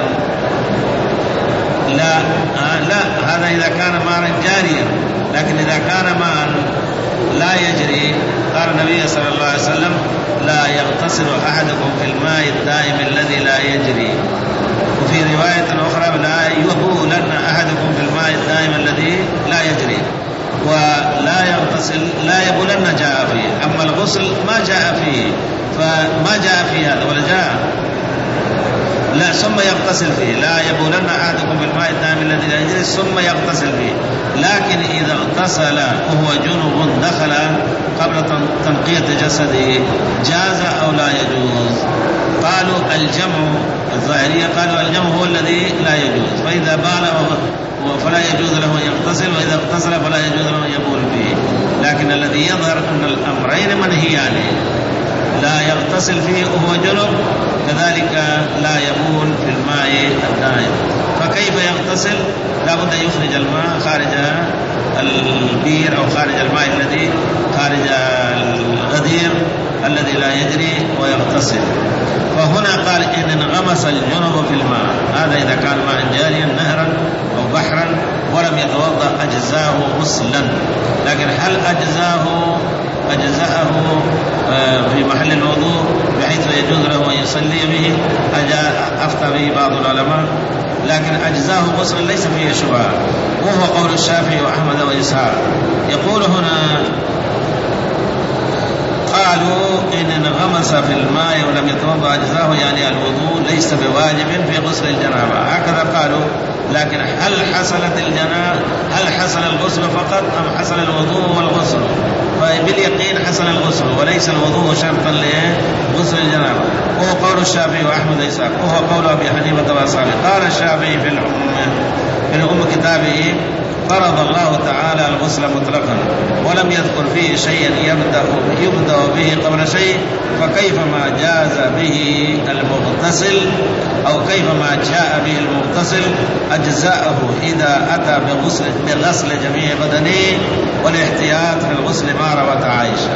لا آه لا هذا إذا كان ماء جاريا، لكن إذا كان ماء لا يجري قال النبي صلى الله عليه وسلم لا يغتسل أحدكم في الماء الدائم الذي لا يجري. وفي رواية أخرى لا يبولن أحدكم في الماء الدائم الذي لا يجري. ولا يغتسل لا يبولن جاء فيه، أما الغسل ما جاء فيه، فما جاء فيه هذا ولا جاء لا ثم يغتسل فيه. لا يبولن أحدكم بالماء الدائم الذي لا يجري ثم يغتسل فيه. لكن إذا اغتسل وهو جنب دخل قبل تنقية جسده جاز أو لا يجوز؟ قالوا الجمع، الظاهرية قالوا الجمع هو الذي لا يجوز، فإذا بال فلا يجوز له أن يغتسل، وإذا اغتسل فلا يجوز له أن يبول فيه. لكن الذي يظهر أن الأمرين منهيان، لا يغتسل فيه وهو جنب، كذلك لا يبول في الماء الدائم. فكيف يغتسل؟ لا بد أن يخرج الماء خارج البير أو خارج الماء الذي خارج الغدير الذي لا يجري ويغتسل. فهنا قال إن انغمس الجنب في الماء، هذا إذا كان ماء جاريا نهرا أو بحرا ولم يتوضأ أجزاه غسلا. لكن هل أجزاه أجزاءه في محل الوضوء بحيث يجوز له أن يصلي به؟ أفتى به بعض العلماء، لكن أجزاه غسلا ليس فيه شبهة، وهو قول الشافعي وأحمد وإسحاق. يقول هنا قالوا إن انغمس في الماء ولم يتوضأ أجزاه، يعني الوضوء ليس بواجب في غسل الجنابة، هكذا قالوا. لكن هل حصلت الجنابة، هل حصل الغسل فقط أم حصل الوضوء والغسل؟ فباليقين حصل الغسل وليس الوضوء شرطا لغسل الجنابة، وهو قول الشافعي وأحمد وإسحاق، وهو قول أبي حنيفة وأصحابه. قال الشافعي في الأم في الأم كتابه فرض الله تعالى الغسل مطلقا ولم يذكر فيه شيئا يبدأ يبدأ به قبل شيء، فكيف ما جاز به المغتسل أو كيف ما جاء به المغتسل أجزاءه إذا أتى بغسل, بغسل جميع بدنه والاحتياط في الغسل ما روت عائشة.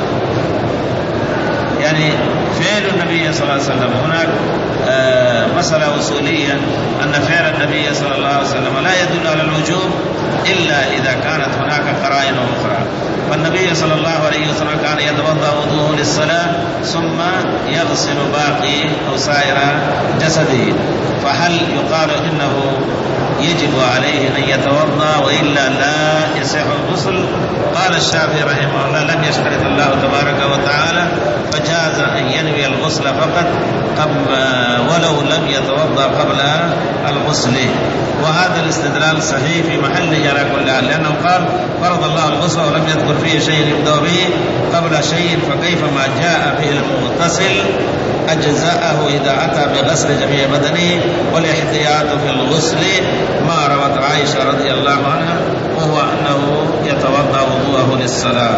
يعني فعل النبي صلى الله عليه وسلم هناك آه مسألة أصولية أن فعل النبي النبي صلى الله عليه وسلم لا يدل على الوجوب إلا إذا كانت هناك قرائن أخرى. فالنبي صلى الله عليه وسلم كان يتوضأ وضوءه للصلاة ثم يغسل باقي أو سائر جسده، فهل يقال إنه يجب عليه أن يتوضأ وإلا لا يصح الغسل؟ قال الشافعي رحمه الله لم يشترط الله تبارك وتعالى، فجاز أن ينوي الغسل فقط قبل ولو لم يتوضأ قبل الغسل. وهذا الاستدلال صحيح في محله على كل حال، لأنه قال فرض الله الغسل ولم يذكر فيه شيء يبدأ به قبل شيء، فكيف ما جاء فيه المغتسل أجزاءه إذا أتى بغسل جميع بدنه والاحتياط في الغسل ما روت عائشة رضي الله عنها، وهو أنه يتوضأ وضوءه للصلاة.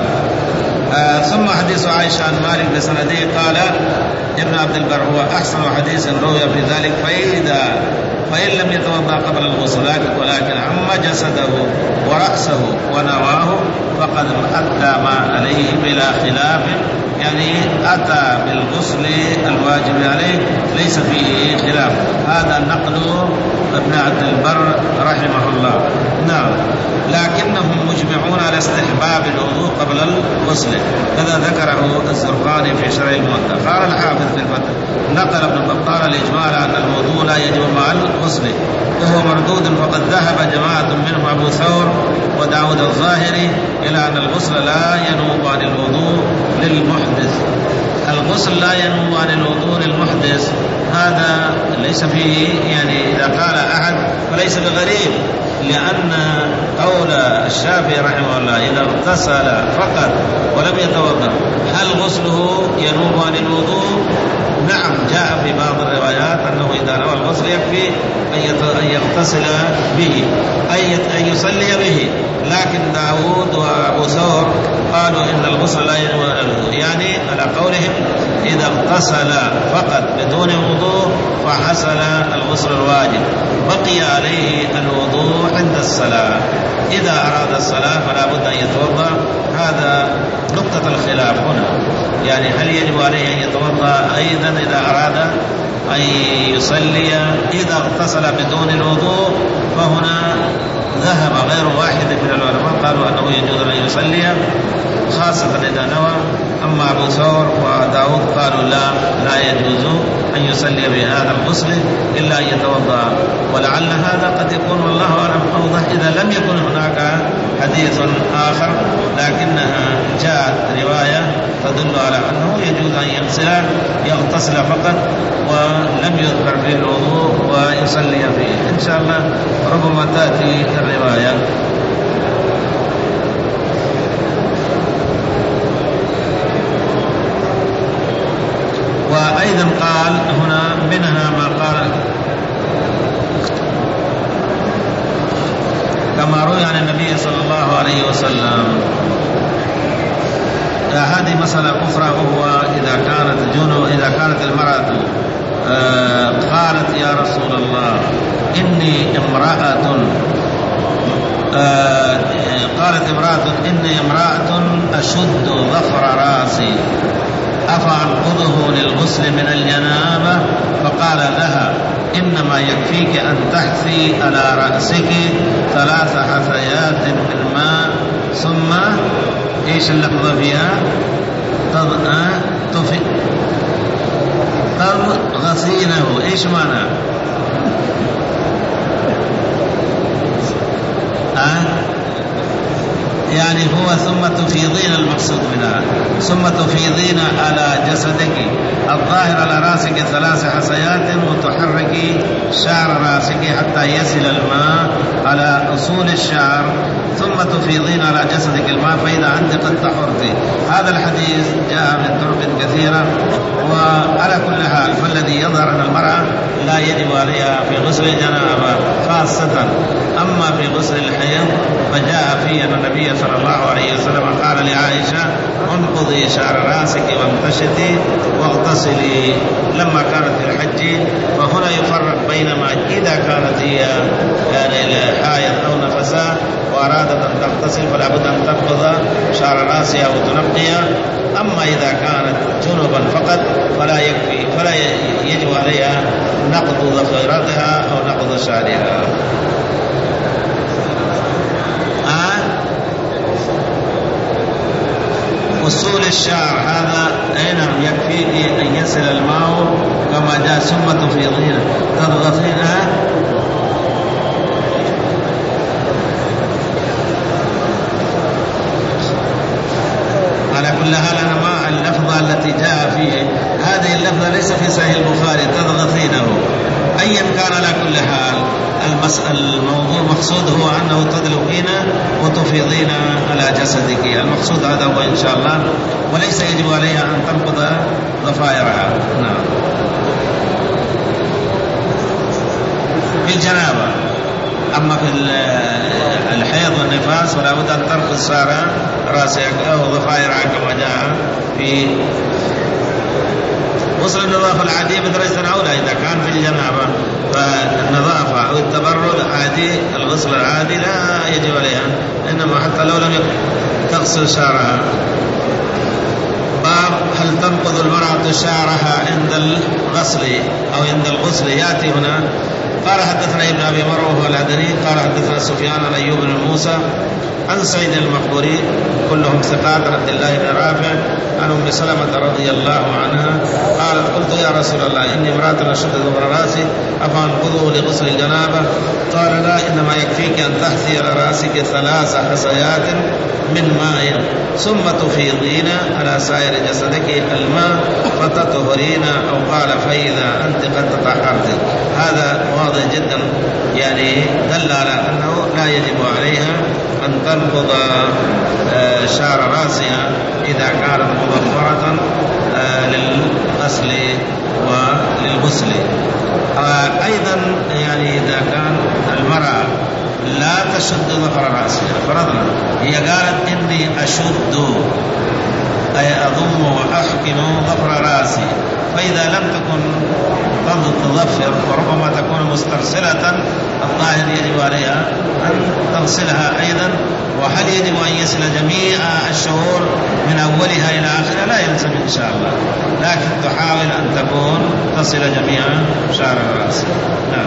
آه ثم حديث عائشة عن مالك بسنده قال ابن عبد البر هو أحسن حديث روي في ذلك، فإذا فإن لم يتوضأ قبل الغسل ولكن عم جسده ورأسه ونواه فقد أدى ما عليه بلا خلاف، يعني أتى بالغسل الواجب عليه ليس فيه خلاف. هذا نقل ابن عبد البر رحمه الله. نعم، لكنهم مجمعون على استحباب الوضوء قبل الغسل، كذا ذكره الزرقاني في شرح الموطأ. قال الحافظ في الفتح نقل ابن بطال الإجماع أن الوضوء لا يجب مع الغسل، وهو مردود، فقد ذهب جماعة منهم أبو ثور وداود الظاهري إلى أن الغسل لا ينوب عن الوضوء للمحدث. الغسل لا ينوب عن الوضوء للمحدث، هذا ليس فيه، يعني إذا قال أحد فليس بغريب، لأن قول الشافعي رحمه الله إذا اغتسل فقط ولم يتوضأ هل غسله ينوب عن الوضوء؟ نعم، جاء في بعض الروايات أنه إذا نوى الغسل يكفي أن يغتسل به أي أن يصلي به، لكن داود وأبو ثور قالوا إن الغسل لا ينوب عن الوضوء، يعني على قولهم إذا اغتسل فقط بدون وضوء فحصل الغسل الواجب، بقي عليه الوضوء عند الصلاة. إذا أراد الصلاة فلا بد أن يتوضأ. هذا نقطة الخلاف هنا، يعني هل يجب عليه أن يتوضأ أيضا إذا أراد أن يصلي إذا اغتسل بدون الوضوء؟ فهنا ذهب غير واحد من العلماء قالوا أنه يجوز أن يصلي خاصة إذا نوى. أما أبو ثور وداود قالوا لا لا يجوز أن يصلي بهذا الغسل إلا أن يتوضأ، ولعل هذا قد يكون والله أعلم أوضح إذا لم يكن هناك حديث آخر، لكنها جاءت رواية تدل على أنه يجوز أن يغسل يغتسل فقط ولم يذكر فيه الوضوء ويصلي فيه. إن شاء الله ربما تأتي الرواية. وأيضا قال هنا منها ما قال كما روي عن النبي صلى الله عليه وسلم. هذه مسألة أخرى، وهو إذا كانت جنو إذا كانت المرأة آه قالت يا رسول الله إني امرأة آه قالت امرأة إني امرأة أشد ظفر راسي أفأنقضه للغسل من الجنابة؟ فقال لها إنما يكفيك أن تحثي على رأسك ثلاث حثيات من ماء ثم إيش اللفظة فيها؟ تغسينه. إيش معنى؟ أه؟ يعني هو ثم تفيضين المقصود منها، ثم تفيضين على جسدك الظاهر على راسك ثلاث حصيات وتحركي شعر راسك حتى يصل الماء على أصول الشعر، ثم تفيضين على جسدك الماء فإذا أنت قد طهرت. هذا الحديث جاء من طرق كثيرة. وعلى كل حال فالذي يظهر أن المرأة لا يجب عليها في غسل الجنابة خاصة، أما في غسل الحيض فجاء فيه أن النبي صلى الله عليه وسلم قال لعائشة انقضي شعر راسك وامتشتي واغتسلي لما كانت في الحج. فهنا يفرق بين ما إذا كانت هي يعني حائض أو نفساء، أرادت أن تغتسل فلا بد أن تنقض شعر رأسها وتنقيها. أما إذا كانت جنبا فقط فلا يكفي فلا يجب عليها نقض ضفيرتها أو نقض شعرها. آه؟ وصول الشعر هذا أين يكفي أن يصل الماء كما جاء ثم تفيضين تضغطينها. على كل حال أنا ما اللفظة التي جاء فيه هذه اللفظة ليس في صحيح البخاري تضغطينه. أيا كان على كل حال الموضوع مقصود هو أنه تدلقين وتفيضين على جسدك، المقصود هذا هو إن شاء الله، وليس يجب عليها أن تنقض ضفائرها. نعم. في الجنابة. أما في الحيض والنفاس فلا بد أن تنقض شعر رأسها أو ضفائرها كما جاء في غسل النظافة العادية بدرجة أولى. إذا كان في الجنابة فالنظافة أو التبرد عادي، الغسل العادي لا يجب عليها، إنما حتى لو لم تغسل شعرها. باب هل تنقض المرأة شعرها عند الغسل أو عند الغسل؟ يأتي هنا. قال حدثنا ابن أبي مروه الأدني قال حدثنا سفيان عن أيوب بن موسى عن سعيد المقبوري كلهم ثقات عن عبد الله بن رافع عن أم سلمة رضي الله عنها قالت قلت يا رسول الله إني امرأة أشد ظهر رأسي أفأنقضه لغسل الجنابة؟ قال لا، إنما يكفيك أن تحثي على رأسك ثلاث حصيات من ماء ثم تفيضين على سائر جسدك الماء فتطهرين، أو قال فإذا أنت قد تطهرت. هذا واضح جدا، يعني دل على أنه لا يجب عليها أن تنقض شعر رأسها إذا كانت مضفرة للغسل وللغسل. أيضا يعني إذا كان المرأة لا تشد ظفر رأسها، فرضنا هي قالت إني أشد أي أضم وأحكم ظفر رأسي، فإذا لم تكن تظفر وربما تكون مسترسلة الظاهر يجب عليها أن تغسلها أيضا. وهل يجب أن يصل جميع الشهور من أولها إلى آخرها؟ لا يلزم إن شاء الله، لكن تحاول أن تكون تصل جميع شعر الرأس. نعم.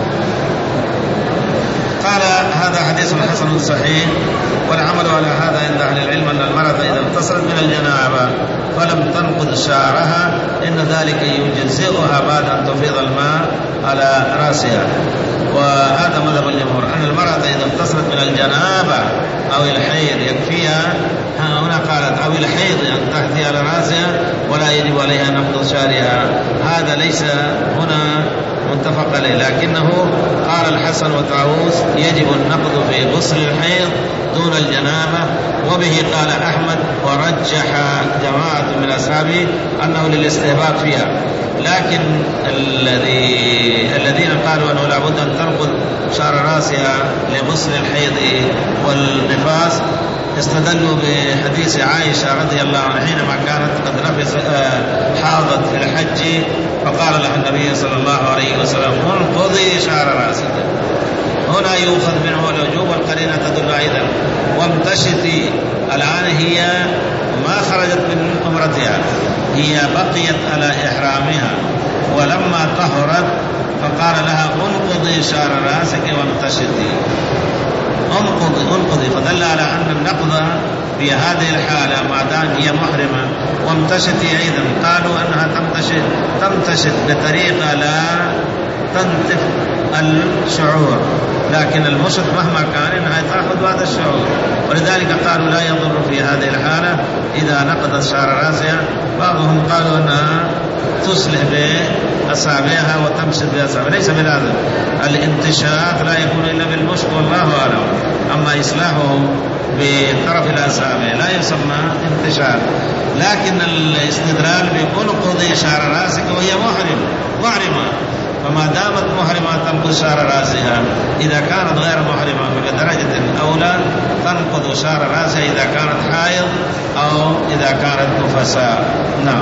قال هذا حديث حسن صحيح، والعمل على هذا عند أهل العلم أن المرأة إذا اغتسلت من الجنابة فلم تنقض شعرها إن ذلك يجزئها بعد أن تفيض الماء على رأسها. وهذا مذهب الجمهور أن المرأة إذا اغتسلت من الجنابة أو الحيض يكفيها، هنا قالت أو الحيض أن تحثي على رأسها ولا يجب عليها نقض شعرها. هذا ليس هنا متفق عليه، لكنه قال الحسن وطاووس يجب النقض في غسل الحيض دون الجنابة، وبه قال أحمد ورجح جماعة من أصحابه أنه للاستحباب فيها. لكن الذي الذين قالوا أنه لابد أن تنقض شعر رأسها لغسل الحيض والنفاس استدلوا بحديث عائشة رضي الله عنها حينما كانت قد نفس حاضت في الحج فقال لها النبي صلى الله عليه وسلم انقضي شعر رأسك. هنا يؤخذ منه الوجوب والقرينة تدل أيضا. وامتشتي الآن هي ما خرجت من عمرتها، هي بقيت على إحرامها، ولما طهرت فقال لها انقضي شعر رأسك وامتشتي، انقضي انقضي، فدل على أن النقض في هذه الحالة ما دام هي محرمة. وامتشتي أيضا قالوا أنها تمتشت تمتشت بطريقة لا تنتف الشعور، لكن المشط مهما كان انها تأخذ بعض الشعور، ولذلك قالوا لا يضر في هذه الحالة إذا نقضت شعر رأسها. بعضهم قالوا أنها تصلح بأصابعها وتمسد بأصابعها، ليس بهذا. الانتشاط لا يكون إلا بالمشط والله أعلم، أما إصلاحه بطرف الأصابع لا يسمى انتشار. لكن الاستدلال بيقول قضي شعر رأسك وهي محرم محرمة، فما دامت محرمة تنقض شعر رأسها. إذا كانت غير محرمة فبدرجة أولى تنقض شعر رأسها إذا كانت حائض أو إذا كانت نفساء. نعم.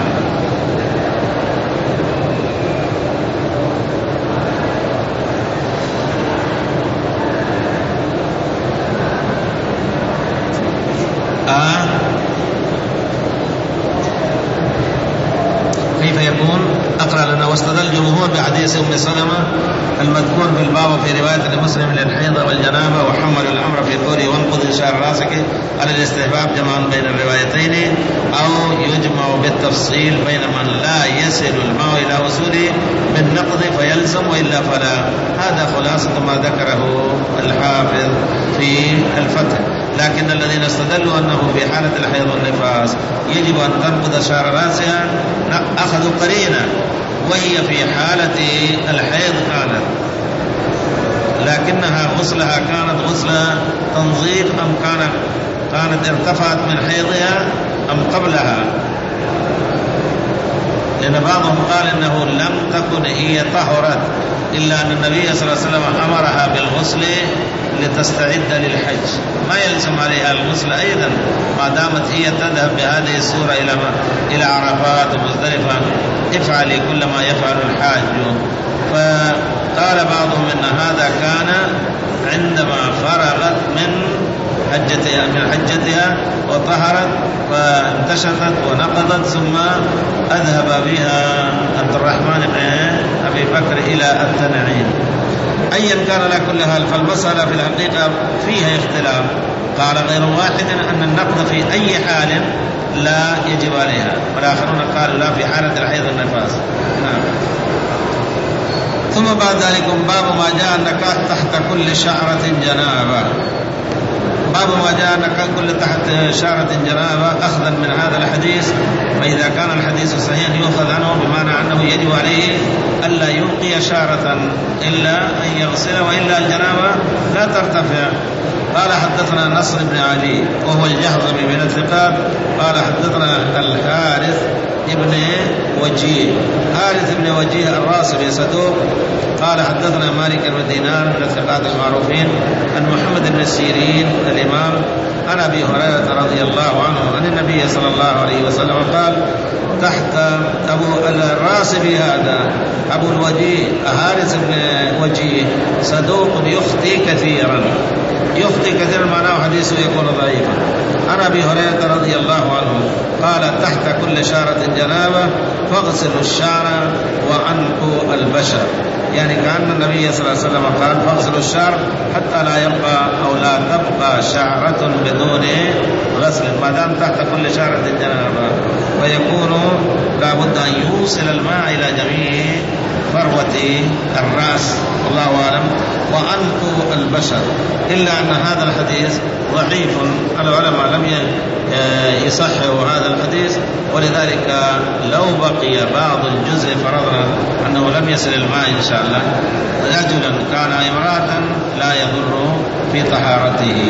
واستدل الجمهور بحديث أم سلمة المذكور في الباب في رواية لمسلم للحيض والجنابة وحمل الأمر في قوله وانقض شعر راسك على الاستحباب جمعا بين الروايتين أو يجمع بالتفصيل بين من لا يصل الماء إلى وصوله بالنقض فيلزم وإلا فلا. هذا خلاصة ما ذكره الحافظ في الفتح. لكن الذين استدلوا أنه في حالة الحيض والنفاس يجب أن تنقض شعر راسها أخذوا قرينة، وهي في حالة الحيض كانت، لكنها غسلها كانت غسل تنظيف أم كانت كانت ارتفعت من حيضها أم قبلها، لأن بعضهم قال إنه لم تكن هي طهرت إلا أن النبي صلى الله عليه وسلم أمرها بالغسل لتستعد للحج، ما يلزم عليها الغسل أيضا ما دامت هي تذهب بهذه الصورة إلى إلى عرفات ومزدلفة، افعلي كل ما يفعل الحاج. فقال بعضهم إن هذا كان عندما فرغت من حجتها من حجتها وطهرت فانتشطت ونقضت ثم أذهب بها عبد الرحمن بن أبي بكر إلى التنعيم. أيا كان على كل حال فالمسألة في الحقيقة فيها اختلاف. قال غير واحد أن النقض في أي حال لا يجب عليها، والآخرون قالوا لا في حالة الحيض والنفاس. نعم. ثم بعد ذلك باب ما جاء النكاح تحت كل شعرة جنابة. باب ما جاء النكاح كل تحت شعرة جنابة أخذا من هذا الحديث، فإذا كان الحديث صحيحا يؤخذ عنه بمعنى أنه يجب عليه ألا يلقي شعرة إلا أن يغسل، وإلا الجنابة لا ترتفع. قال حدثنا نصر بن علي وهو الجهضمي من الثقات قال حدثنا الحارث ابن وجيه حارث ابن وجيه الراسبي صدوق قال حدثنا مالك بن دينار من الثقات المعروفين عن محمد بن سيرين الإمام عن أبي هريرة رضي الله عنه عن النبي صلى الله عليه وسلم قال تحت أبو الراسبي هذا أبو الوجيه حارث بن وجيه صدوق يخطي كثيرا يخطي كثيرا معناه حديثه يكون ضعيفا. عن أبي هريرة رضي الله عنه قال تحت كل شعرة جنابة فاغسلوا الشعر وأنقوا البشر، يعني كأن النبي صلى الله عليه وسلم قال فاغسلوا الشعر حتى لا يبقى أو لا تبقى شعرة بدون غسل، ما دام تحت كل شعرة جنابة فيكون لا بد أن يوصل الماء إلى جميع فروة الرأس والله أعلم وأنقوا البشر. إلا أن هذا الحديث ضعيف، العلماء لم يصححوا هذا الحديث، ولذلك لو بقي بعض الجزء فرضنا أنه لم يصل الماء إن شاء الله رجلا كان امرأة لا يضر في طهارته.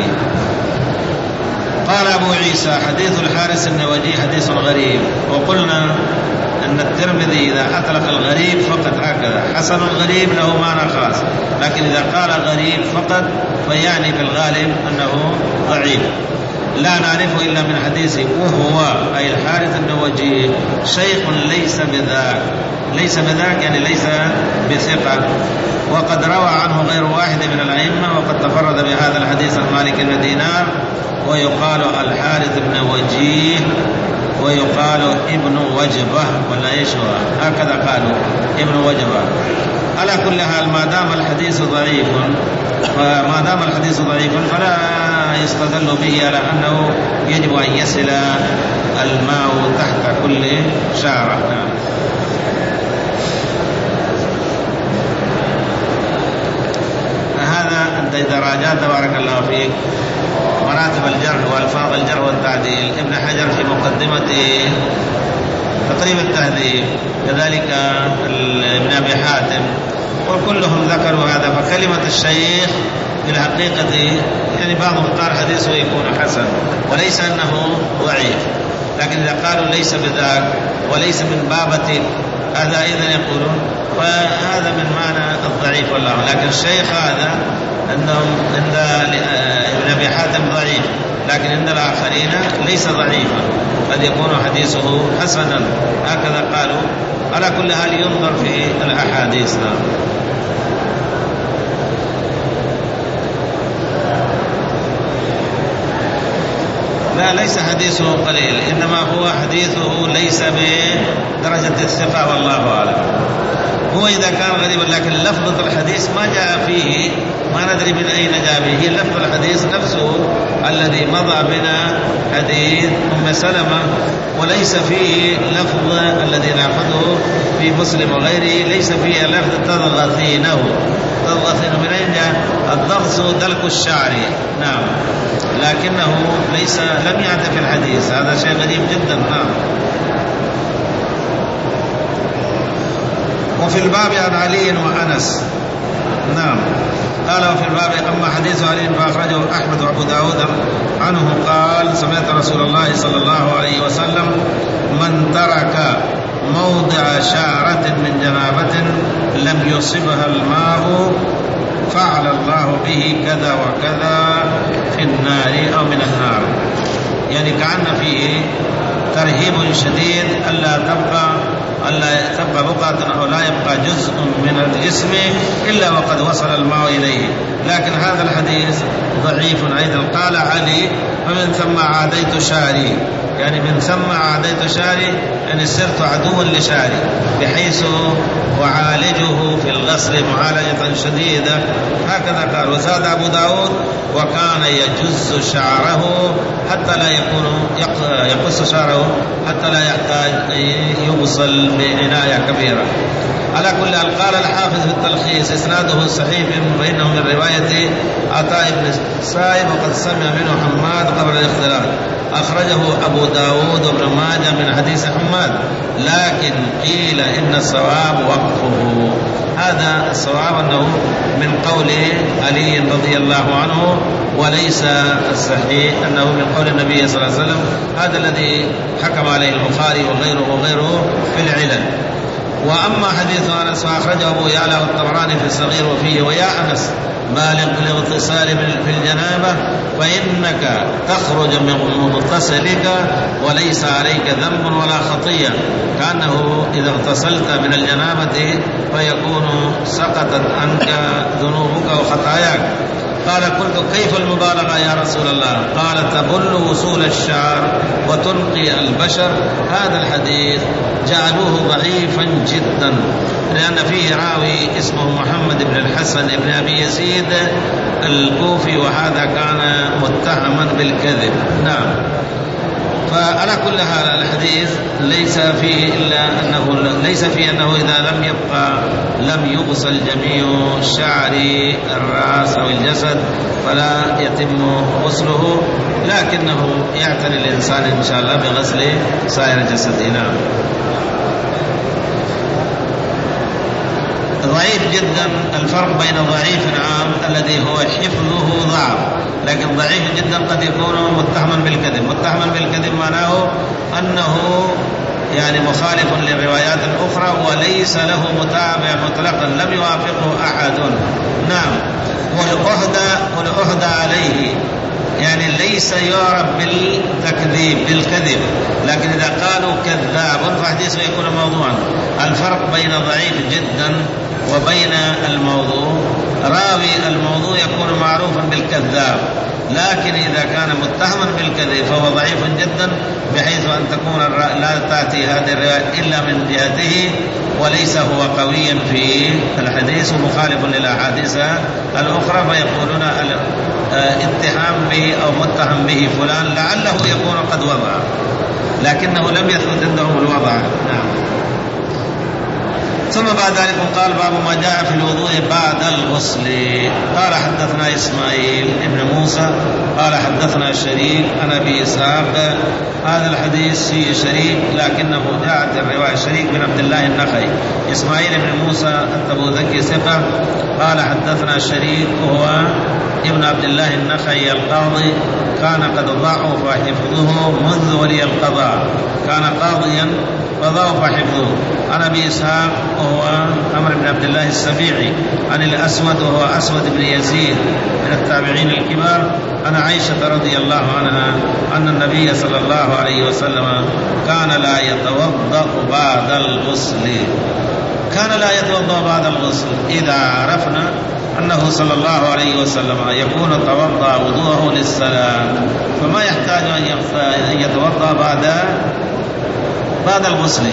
قال أبو عيسى حديث الحارث بن وجيه حديث غريب، وقلنا أن الترمذي إذا أطلق الغريب فقط هكذا حسن غريب له معنى خاص، لكن إذا قال غريب فقط فيعني في الغالب أنه ضعيف لا نعرفه إلا من حديثه، وهو أي الحارث بن وجيه شيخ ليس بذاك ليس بذاك يعني ليس بثقة، وقد روى عنه غير واحد من الأئمة، وقد تفرد بهذا الحديث عن مالك بن دينار، ويقال الحارث بن وجيه ويقال ابن وجبة ولا يشوى هكذا قالوا ابن وجبة. على كل حال ما دام الحديث ضعيف فما دام الحديث ضعيف فلا يستدل به على أنه يجب أن يصل الماء تحت كل شعرة. هذا أنت إذا راجعت تبارك الله فيك مراتب الجرح والفاظ الجرح والتعديل ابن حجر في مقدمة تقريب التهذيب، كذلك ابن أبي حاتم، وكلهم ذكروا هذا. فكلمة الشيخ بالحقيقة يعني بعضهم قال حديثه يكون حسن وليس أنه ضعيف، لكن إذا قالوا ليس بذاك وليس من بابة هذا أيضا يقولون وهذا من معنى الضعيف والله. لكن الشيخ هذا أنهم عند ابن أبي حاتم ضعيف، لكن عند الآخرين ليس ضعيفا، قد يكون حديثه حسنا هكذا قالوا. على كل حال ينظر في الأحاديث. لا ليس حديثه قليل، إنما هو حديثه ليس بدرجة الثقة والله أعلم. هو إذا كان غريبا، لكن لفظة الحديث ما جاء فيه، ما ندري من أين جاء به. لفظ الحديث نفسه الذي مضى بنا حديث أم سلمة، وليس فيه لفظ الذي نأخذه في مسلم وغيره، ليس فيه لفظ تضغثينه. تضغثينه من أين جاء؟ الضغث دلك الشعر، نعم، لكنه ليس لم يأتي في الحديث. هذا شيء غريب جدا. نعم. وفي الباب عن علي وأنس، نعم، قال وفي الباب أما حديث علي فأخرجه أحمد وأبو داود عنه قال سمعت رسول الله صلى الله عليه وسلم من ترك موضع شعرة من جنابة لم يصبها الماء فعل الله به كذا وكذا في النار أو من النار. يعني كأن فيه ترهيب شديد ألا تبقى ألا تبقى بقعة أو لا يبقى جزء من الجسم إلا وقد وصل الماء إليه. لكن هذا الحديث ضعيف أيضا. قال علي فمن ثم عاديت شعري، يعني من ثم عاديت شعري يعني صرت عدوا لشعري، بحيث أعالجه في الغسل معالجة شديدة. هكذا قال. وزاد أبو داود وكان يجز شعره حتى لا يكون يقص شعره حتى لا يحتاج يوصل بعناية كبيرة. على كل حال قال الحافظ في التلخيص إسناده صحيح فإنه من رواية عطاء بن سائب وقد سمع منه حماد قبل الاختلاط. أخرجه أبو داود وابن ماجه من حديث حماد، لكن قيل إن الصواب وقفه. هذا الصواب أنه من قول علي رضي الله عنه، وليس الصحيح أنه من قول النبي صلى الله عليه وسلم. هذا الذي حكم عليه البخاري وغيره وغيره في العلل. وأما حديث أنس فأخرجه أبو يعلى والطبراني في الصغير وفيه ويا أنس بالغ بالاغتسال في الجنابة فإنك تخرج من مغتسلك وليس عليك ذنب ولا خطية، كأنه إذا اغتسلت من الجنابة فيكون سقطت عنك ذنوبك وخطاياك. قال قلت كيف المبالغة يا رسول الله؟ قال تبل وصول الشعر وتنقي البشر. هذا الحديث جعلوه ضعيفا جدا لأن فيه راوي اسمه محمد بن الحسن بن أبي يزيد الكوفي، وهذا كان متهما بالكذب. نعم. فعلى كل حال الحديث ليس فيه إلا أنه ليس فيه أنه إذا لم يبقى لم يغسل جميع شعر الرأس أو الجسد فلا يتم غسله، لكنه يعتني الإنسان إن شاء الله بغسل سائر جسده. نعم. ضعيف جدا. الفرق بين ضعيف عام الذي هو حفظه ضعف، لكن ضعيف جدا قد يكون متهما بالكذب. متهما بالكذب معناه أنه يعني مخالف للروايات الأخرى وليس له متابع مطلقا، لم يوافقه أحد. نعم. والعهد والعهد عليه يعني ليس يعرف بالتكذيب بالكذب، لكن إذا قالوا كذاب فحديثه يكون موضوعا. الفرق بين ضعيف جدا وبين الموضوع، راوي الموضوع يكون معروفا بالكذاب، لكن إذا كان متهما بالكذب فهو ضعيف جدا، بحيث أن تكون لا تأتي هذه الرواية إلا من جهته، وليس هو قويا في الحديث ومخالف للأحاديث الأخرى، فيقولون اتهام به أو متهم به فلان لعله يكون قد وضع، لكنه لم يثبت عندهم الوضع. نعم. ثم بعد ذلك قال باب ما جاء في الوضوء بعد الغسل. قال حدثنا إسماعيل ابن موسى قال حدثنا شريك عن أبي إسحاق. هذا الحديث فيه شريك لكنه جاءت الرواية شريك بن عبد الله النخعي. إسماعيل بن موسى التبوذكي ثقة. قال حدثنا شريك وهو ابن عبد الله النخعي القاضي، كان قد ضعف حفظه منذ ولي القضاء، كان قاضيا فضعف حفظه. عن أبي إسحاق وهو عمرو بن عبد الله السبيعي. عن الأسود وهو أسود بن يزيد من التابعين الكبار. عن عائشة رضي الله عنها أن النبي صلى الله عليه وسلم كان لا يتوضأ بعد الغسل. كان لا يتوضأ بعد الغسل إذا عرفنا أنه صلى الله عليه وسلم يكون توضأ وضوءه للصلاة، فما يحتاج أن يتوضأ بعد بعد الغسل.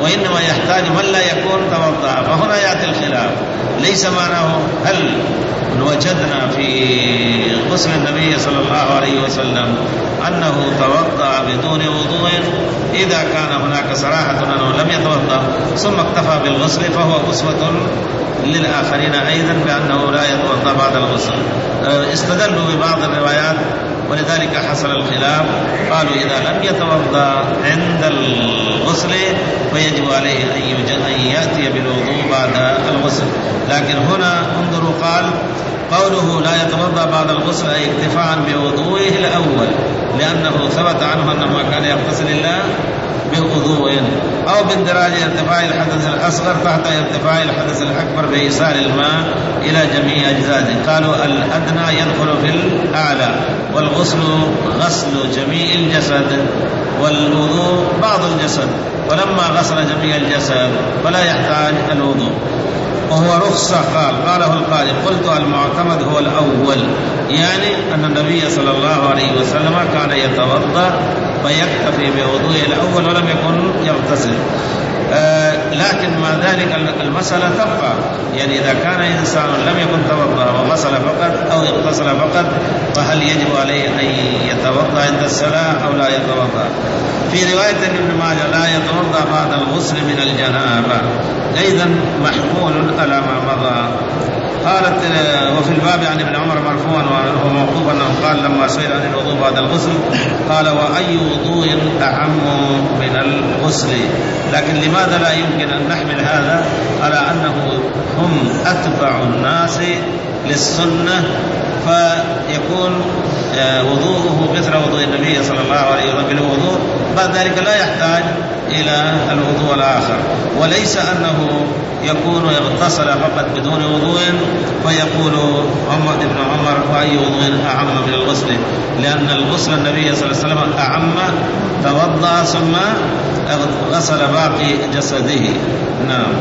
وإنما يحتاج من لا يكون توضأ. فهنا يأتي الخلاف، ليس معناه هل وجدنا في غسل النبي صلى الله عليه وسلم أنه توضأ بدون وضوء، إذا كان هناك صراحة أنه لم يتوضأ ثم اكتفى بالغسل فهو أسوة للآخرين أيضا بأنه لا يتوضأ بعد الغسل. استدلوا ببعض الروايات ولذلك حصل الخلاف، قالوا إذا لم يتوضأ عند الغسل فيجب عليه أن يأتي بالوضوء بعد الغسل. لكن هنا انظروا، قال قوله لا يتوضأ بعد الغسل أي اكتفاء بوضوءه الأول، لأنه ثبت عنه أنه كان يغتسل الله بوضوء، أو باندراج ارتفاع الحدث الأصغر تحت ارتفاع الحدث الأكبر بإيصال الماء إلى جميع أجزائه. قالوا الأدنى يدخل في الأعلى، والغسل غسل جميع الجسد والوضوء بعض الجسد، ولما غسل جميع الجسد فلا يحتاج الوضوء، وهو رخصة. قال قاله القائل قلت المعتمد هو الأول، يعني أن النبي صلى الله عليه وسلم كان يتوضأ فيكتفي بوضوء الأول ولم يكن يغتسل. آه لكن مع ذلك المسألة تبقى، يعني إذا كان إنسان لم يكن توضأ وغسل فقط أو اغتسل فقط فهل يجب عليه أن يتوضأ عند الصلاة أو لا يتوضأ؟ في رواية ابن ماجه لا يتوضأ بعد الغسل من الجنابة، أيضا محمول على ما مضى. قالت وفي الباب عن ابن عمر مرفوعا وهو موقوف أنه قال لما سئل عن الوضوء بعد الغسل قال وأي وضوء أعم من الغسل. لكن لماذا لا يمكن أن نحمل هذا على أنه هم أتبع الناس للسنة فيكون وضوءه مثل وضوء النبي صلى الله عليه وسلم بالوضوء، بعد ذلك لا يحتاج إلى الوضوء الآخر، وليس أنه يكون يغتسل فقط بدون وضوء فيقول محمد بن عمر وأي وضوء أعم من الغسل، لأن الغسل النبي صلى الله عليه وسلم أعم، توضأ ثم غسل باقي جسده. نعم.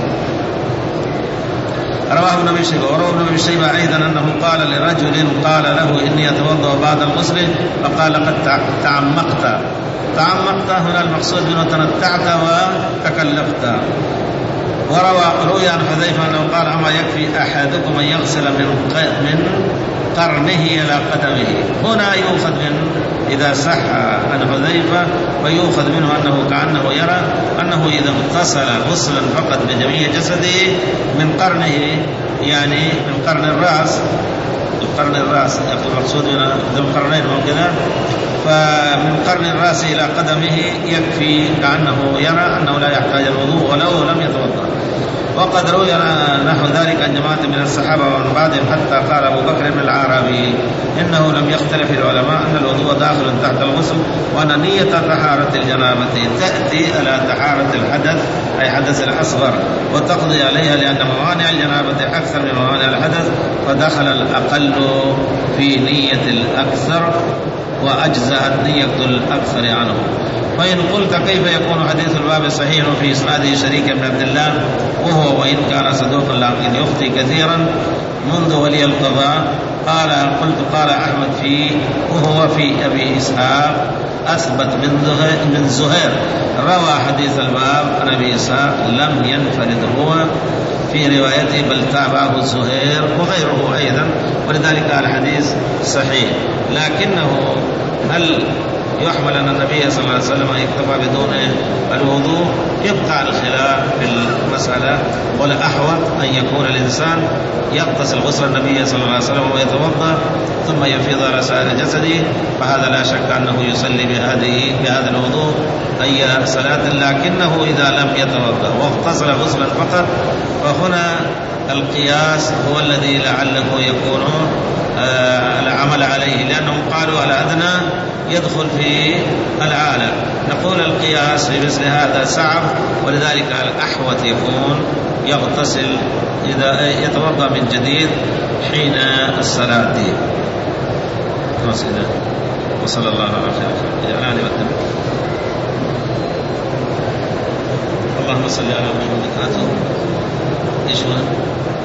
رواه ابن أبي شيبة وروى ابن أبي شيبة أيضا أنه قال لرجل قال له إني أتوضأ بعد الغسل فقال قد تعمقت. تعمقت هنا المقصود منه تنتعت وتكلفت. وروى روي عن حذيفة أنه قال أما يكفي أحدكم أن يغسل من من قرنه إلى قدمه. هنا يؤخذ من إذا صح عن حذيفة فيؤخذ منه أنه كأنه يرى أنه إذا اغتسل غسلا فقط بجميع جسده من قرنه، يعني من قرن الرأس، القرن الرأس المقصود هنا ذو القرنين وكذا، فمن قرن الرأس إلى قدمه يكفي كأنه يرى أنه لا يحتاج الوضوء ولو لم يتوضأ. وقد روي نحو ذلك عن جماعة من الصحابة ومن بعدهم حتى قال أبو بكر بن العربي إنه لم يختلف العلماء أن الوضوء داخل تحت الغسل، وأن نية طهارة الجنابة تأتي على طهارة الحدث أي حدث الأصغر وتقضي عليها، لأن موانع الجنابة أكثر من موانع الحدث، فدخل الأقل في نية الأكثر وأجزأت نية الأكثر عنه. فإن قلت كيف يكون حديث الباب صحيح في إسناده شريك بن عبد الله وهو وإن كان صدوقا لكن يخطئ كثيرا منذ ولي القضاء؟ قال قلت قال أحمد فيه وهو في أبي إسحاق أثبت من زهير روى حديث الباب عن أبي إسحاق لم ينفرد هو في روايته بل تابعه زهير وغيره أيضا، ولذلك الحديث صحيح. لكنه هل يحمل أن النبي صلى الله عليه وسلم يكتفى بدون الوضوء؟ يبقى الخلاف في المسألة، والأحوط أن يكون الإنسان يغتسل غسل النبي صلى الله عليه وسلم ويتوضأ ثم يفيض على سائر جسده، فهذا لا شك أنه يصلي بهذه بهذا الوضوء أي صلاة. لكنه إذا لم يتوضأ واغتسل غسلا فقط فهنا القياس هو الذي لعله يكون آه العمل عليه، لأنهم قالوا الأدنى يدخل في العالم. نقول القياس في مثل هذا صعب، ولذلك الأحوط يكون يغتسل إذا يتوضأ من جديد حين الصلاة. وصلى الله على خير يعني اللهم صل على محمد. ايش هو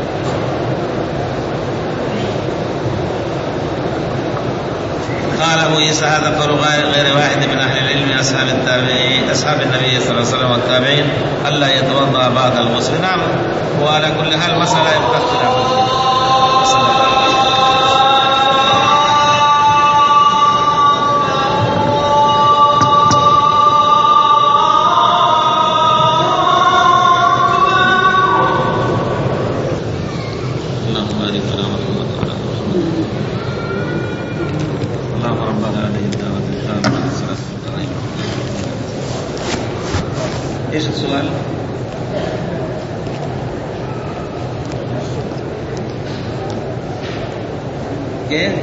قال أبو عيسى هذا قول غير واحد من أهل العلم أصحاب التابعين أصحاب النبي صلى الله عليه وسلم والتابعين ألا يتوضأ بعد الغسل. نعم، وعلى كل حال مسألة يبقى اختلاف. ايش السؤال؟ كيف؟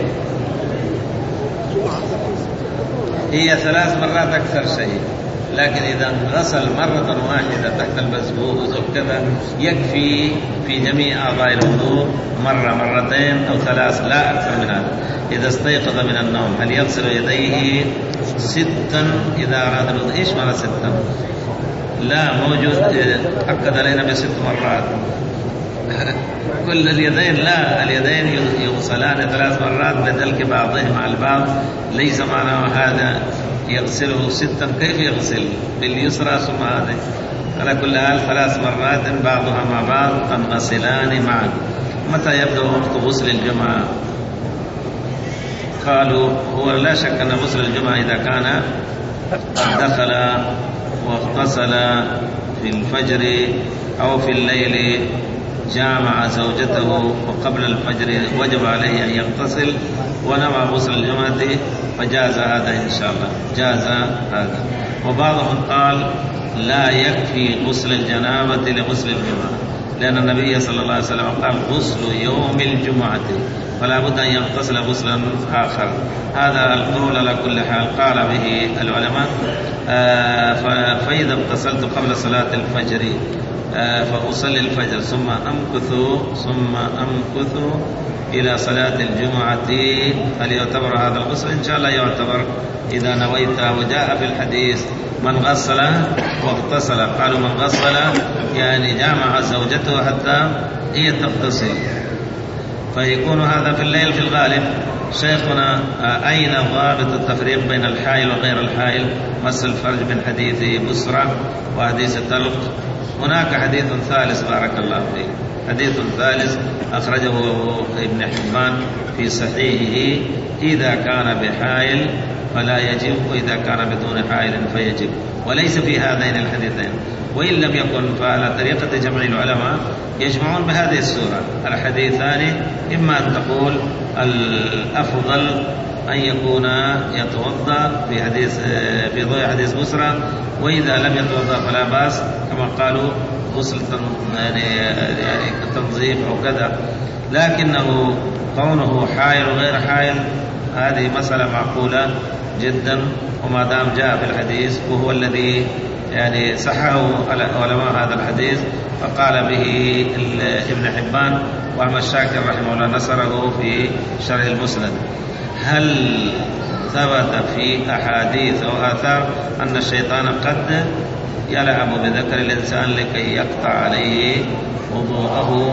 هي ثلاث مرات أكثر شيء، لكن إذا غسل مرة واحدة تحت البسبوس أو كذا يكفي في جميع أعضاء الوضوء مرة مرتين أو ثلاث، لا أكثر من هذا. إذا استيقظ من النوم هل يغسل يديه ستا إذا أراد الوضوء؟ إيش معنى ستا؟ لا موجود، أكد علينا بست مرات كل اليدين، لا، اليدين يغسلان ثلاث مرات بدلك بعضهم على البعض، ليس معناه هذا يغسله ستا. كيف يغسل؟ باليسرى ثم هذه. على كل حال ثلاث مرات بعضها مع بعض تنغسلان معا. متى يبدأ وقت غسل الجمعة؟ قالوا هو لا شك أن غسل الجمعة إذا كان دخل واغتسل في الفجر أو في الليل جامع زوجته وقبل الفجر وجب عليه أن يغتسل ونوى غسل الجمعة فجاز هذا إن شاء الله، جاز هذا. وبعضهم قال لا يكفي غسل الجنابة لغسل الجمعة، لأن النبي صلى الله عليه وسلم قال غسل يوم الجمعة، فلا بد أن يغتسل غسلا آخر. هذا القول على كل حال قال به العلماء. آه فإذا اغتسلت قبل صلاة الفجر آه فأصلي الفجر ثم أمكث ثم أمكث إلى صلاة الجمعة، هل يعتبر هذا الغسل؟ إن شاء الله يعتبر إذا نويت. وجاء في الحديث من غسل واغتسل، قالوا من غسل يعني جامع زوجته حتى هي تغتسل، فيكون هذا في الليل في الغالب. شيخنا أين ضابط التفريق بين الحائل وغير الحائل؟ مس الفرج من حديث بسرى وحديث الطلق. هناك حديث ثالث بارك الله فيه، حديث ثالث أخرجه ابن حبان في صحيحه، إذا كان بحائل فلا يجب، وإذا كان بدون حائل فيجب، وليس في هذين الحديثين. وإن لم يكن فعلى طريقة جمع العلماء يجمعون بهذه السورة الحديثان، إما أن تقول الأفضل أن يكون يتوضأ في حديث في ضوء حديث بسرى، وإذا لم يتوضأ فلا بأس كما قالوا غسل يعني يعني تنظيف أو كذا. لكنه كونه حائل وغير حائل هذه مسألة معقولة جدا، وما دام جاء في الحديث وهو الذي يعني صححه علماء هذا الحديث فقال به ابن حبان، وأحمد شاكر رحمه الله نصره في شرح المسند. هل ثبت في أحاديث أو آثار أن الشيطان قد يلعب بذكر الإنسان لكي يقطع عليه وضوءه؟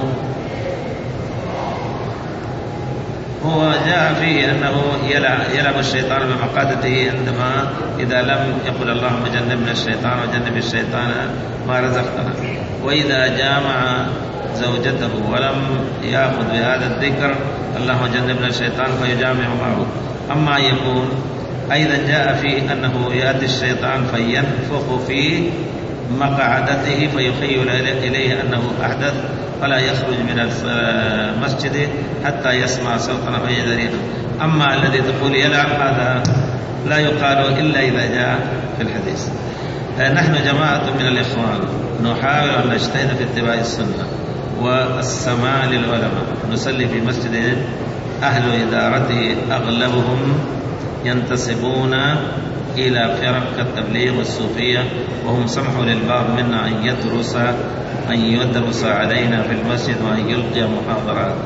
هو جاء فيه أنه يلعب الشيطان بمقادته عندما إذا لم يقل اللهم جنبنا الشيطان وجنب الشيطان ما رزقنا، وإذا جامع زوجته ولم يأخذ بهذا الذكر اللهم جنبنا الشيطان فيجامع معه. أما يكون أيضا جاء فيه أنه يأتي الشيطان فينفخ في مقعدته فيخيل إليه أنه أحدث فلا يخرج من المسجد حتى يسمع صوتنا فيدريه. أما الذي تقول يلعب هذا لا يقال إلا إذا جاء في الحديث. نحن جماعة من الإخوان نحاول أن نجتهد في اتباع السنة والسماع للعلماء. نصلي في مسجد أهل إدارته أغلبهم ينتسبون إلى فرق التبليغ والصوفية، وهم سمحوا للبعض منا أن يدرس أن يدرس علينا في المسجد وأن يلقي محاضرات.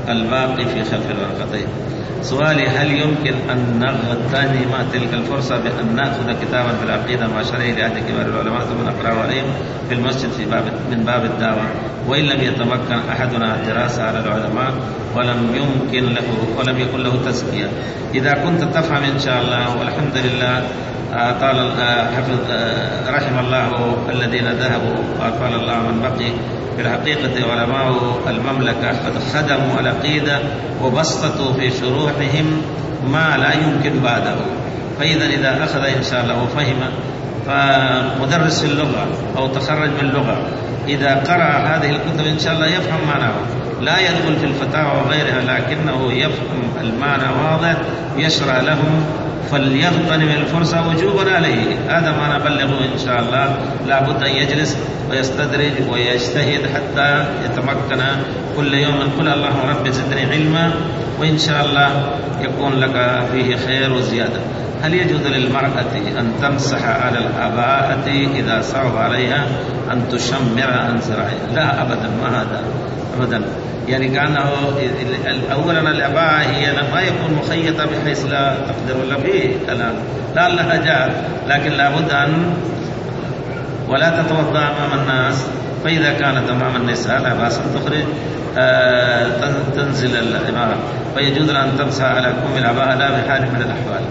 الباقي في خلف الورقتين. سؤالي: هل يمكن أن نغتنم تلك الفرصة بأن نأخذ كتابا في العقيدة مع شرعه لأحد كبار العلماء ثم نقرأه عليهم في المسجد في باب من باب الدعوة، وإن لم يتمكن أحدنا الدراسة على العلماء ولم يمكن له ولم يكن له تزكية؟ إذا كنت تفهم إن شاء الله، والحمد لله طال حفظ رحم الله الذين ذهبوا وقال الله من بقي. في الحقيقة علماء المملكة قد خدموا العقيدة وبسطوا في شروحهم ما لا يمكن بعده. فإذا إذا أخذ إن شاء الله وفهم، فمدرس في اللغة أو تخرج من اللغة إذا قرأ هذه الكتب إن شاء الله يفهم معناه، لا يدخل في الفتاوى وغيرها، لكنه يفهم المعنى واضح يشرع لهم، فليغتنم الفرصة وجوبا عليه. هذا ما نبلغه إن شاء الله. لا بد أن يجلس ويستدرج ويجتهد حتى يتمكن كل يوم. قل اللهم رب زدني علما، وإن شاء الله يكون لك فيه خير وزيادة. هل يجوز للمرأة أن تمسح على الأباءة إذا صعب عليها أن تشمر عن ذراعها؟ لا أبدا، ما هذا أبدا. يعني كأنه أولا الأباءة هي ما يكون مخيطة بحيث لا تقدر ولا فيه الآن، لا لها جاء، لكن لابد أن ولا تتوضأ أمام الناس. فإذا كانت أمام النساء لا بأس أن تخرج آه تنزل العبارة، فيجوز أن تمسح على كم الأباءة لا بحال من الأحوال.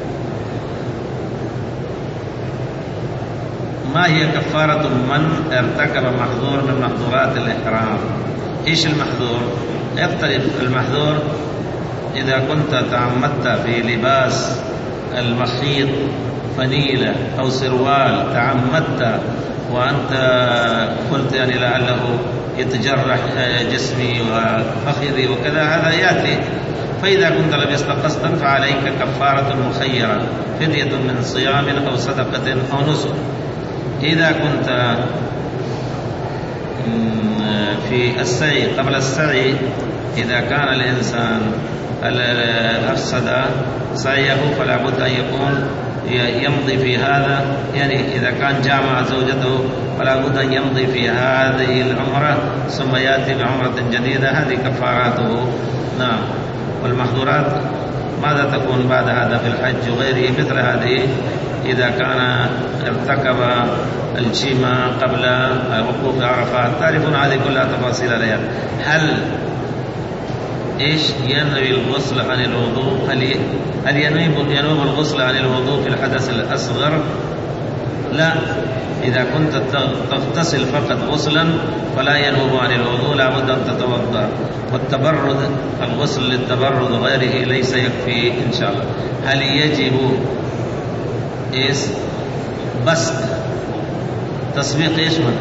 ما هي كفارة من ارتكب محظور من محظورات الإحرام؟ إيش المحظور؟ يختلف. المحظور إذا كنت تعمدت في لباس المخيط فنيلة أو سروال، تعمدت وأنت قلت يعني لعله يتجرح جسمي وفخذي وكذا، هذا يأتي. فإذا كنت لبست قصدا فعليك كفارة مخيرة، فدية من صيام أو صدقة أو نسك. إذا كنت في السعي قبل السعي، إذا كان الإنسان أفسد سعيه فلا بد أن يكون يمضي في هذا، يعني إذا كان جامع زوجته فلا بد أن يمضي في هذه العمرة ثم يأتي بعمرة جديدة. هذه كفاراته. نعم. والمحظورات ماذا تكون بعد هذا في الحج وغيره مثل هذه؟ إذا كان ارتكب الجماع قبل وقوف عرفات، تعرفون هذه كلها تفاصيل عليها. هل إيش ينوي الغسل عن الوضوء؟ هل هل ينوي ينوب الغسل عن الوضوء في الحدث الأصغر؟ لا. إذا كنت تغتسل فقط غسلا فلا ينوب عن الوضوء، لا بد أن تتوضأ. والتبرد، الغسل للتبرد وغيره ليس يكفي إن شاء الله. هل يجب إيش بسط تسبيق إيش من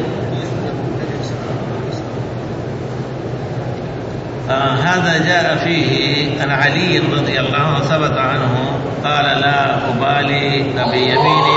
آه هذا جاء فيه عن علي رضي الله عنه ثبت عنه قال: لا أبالي بيميني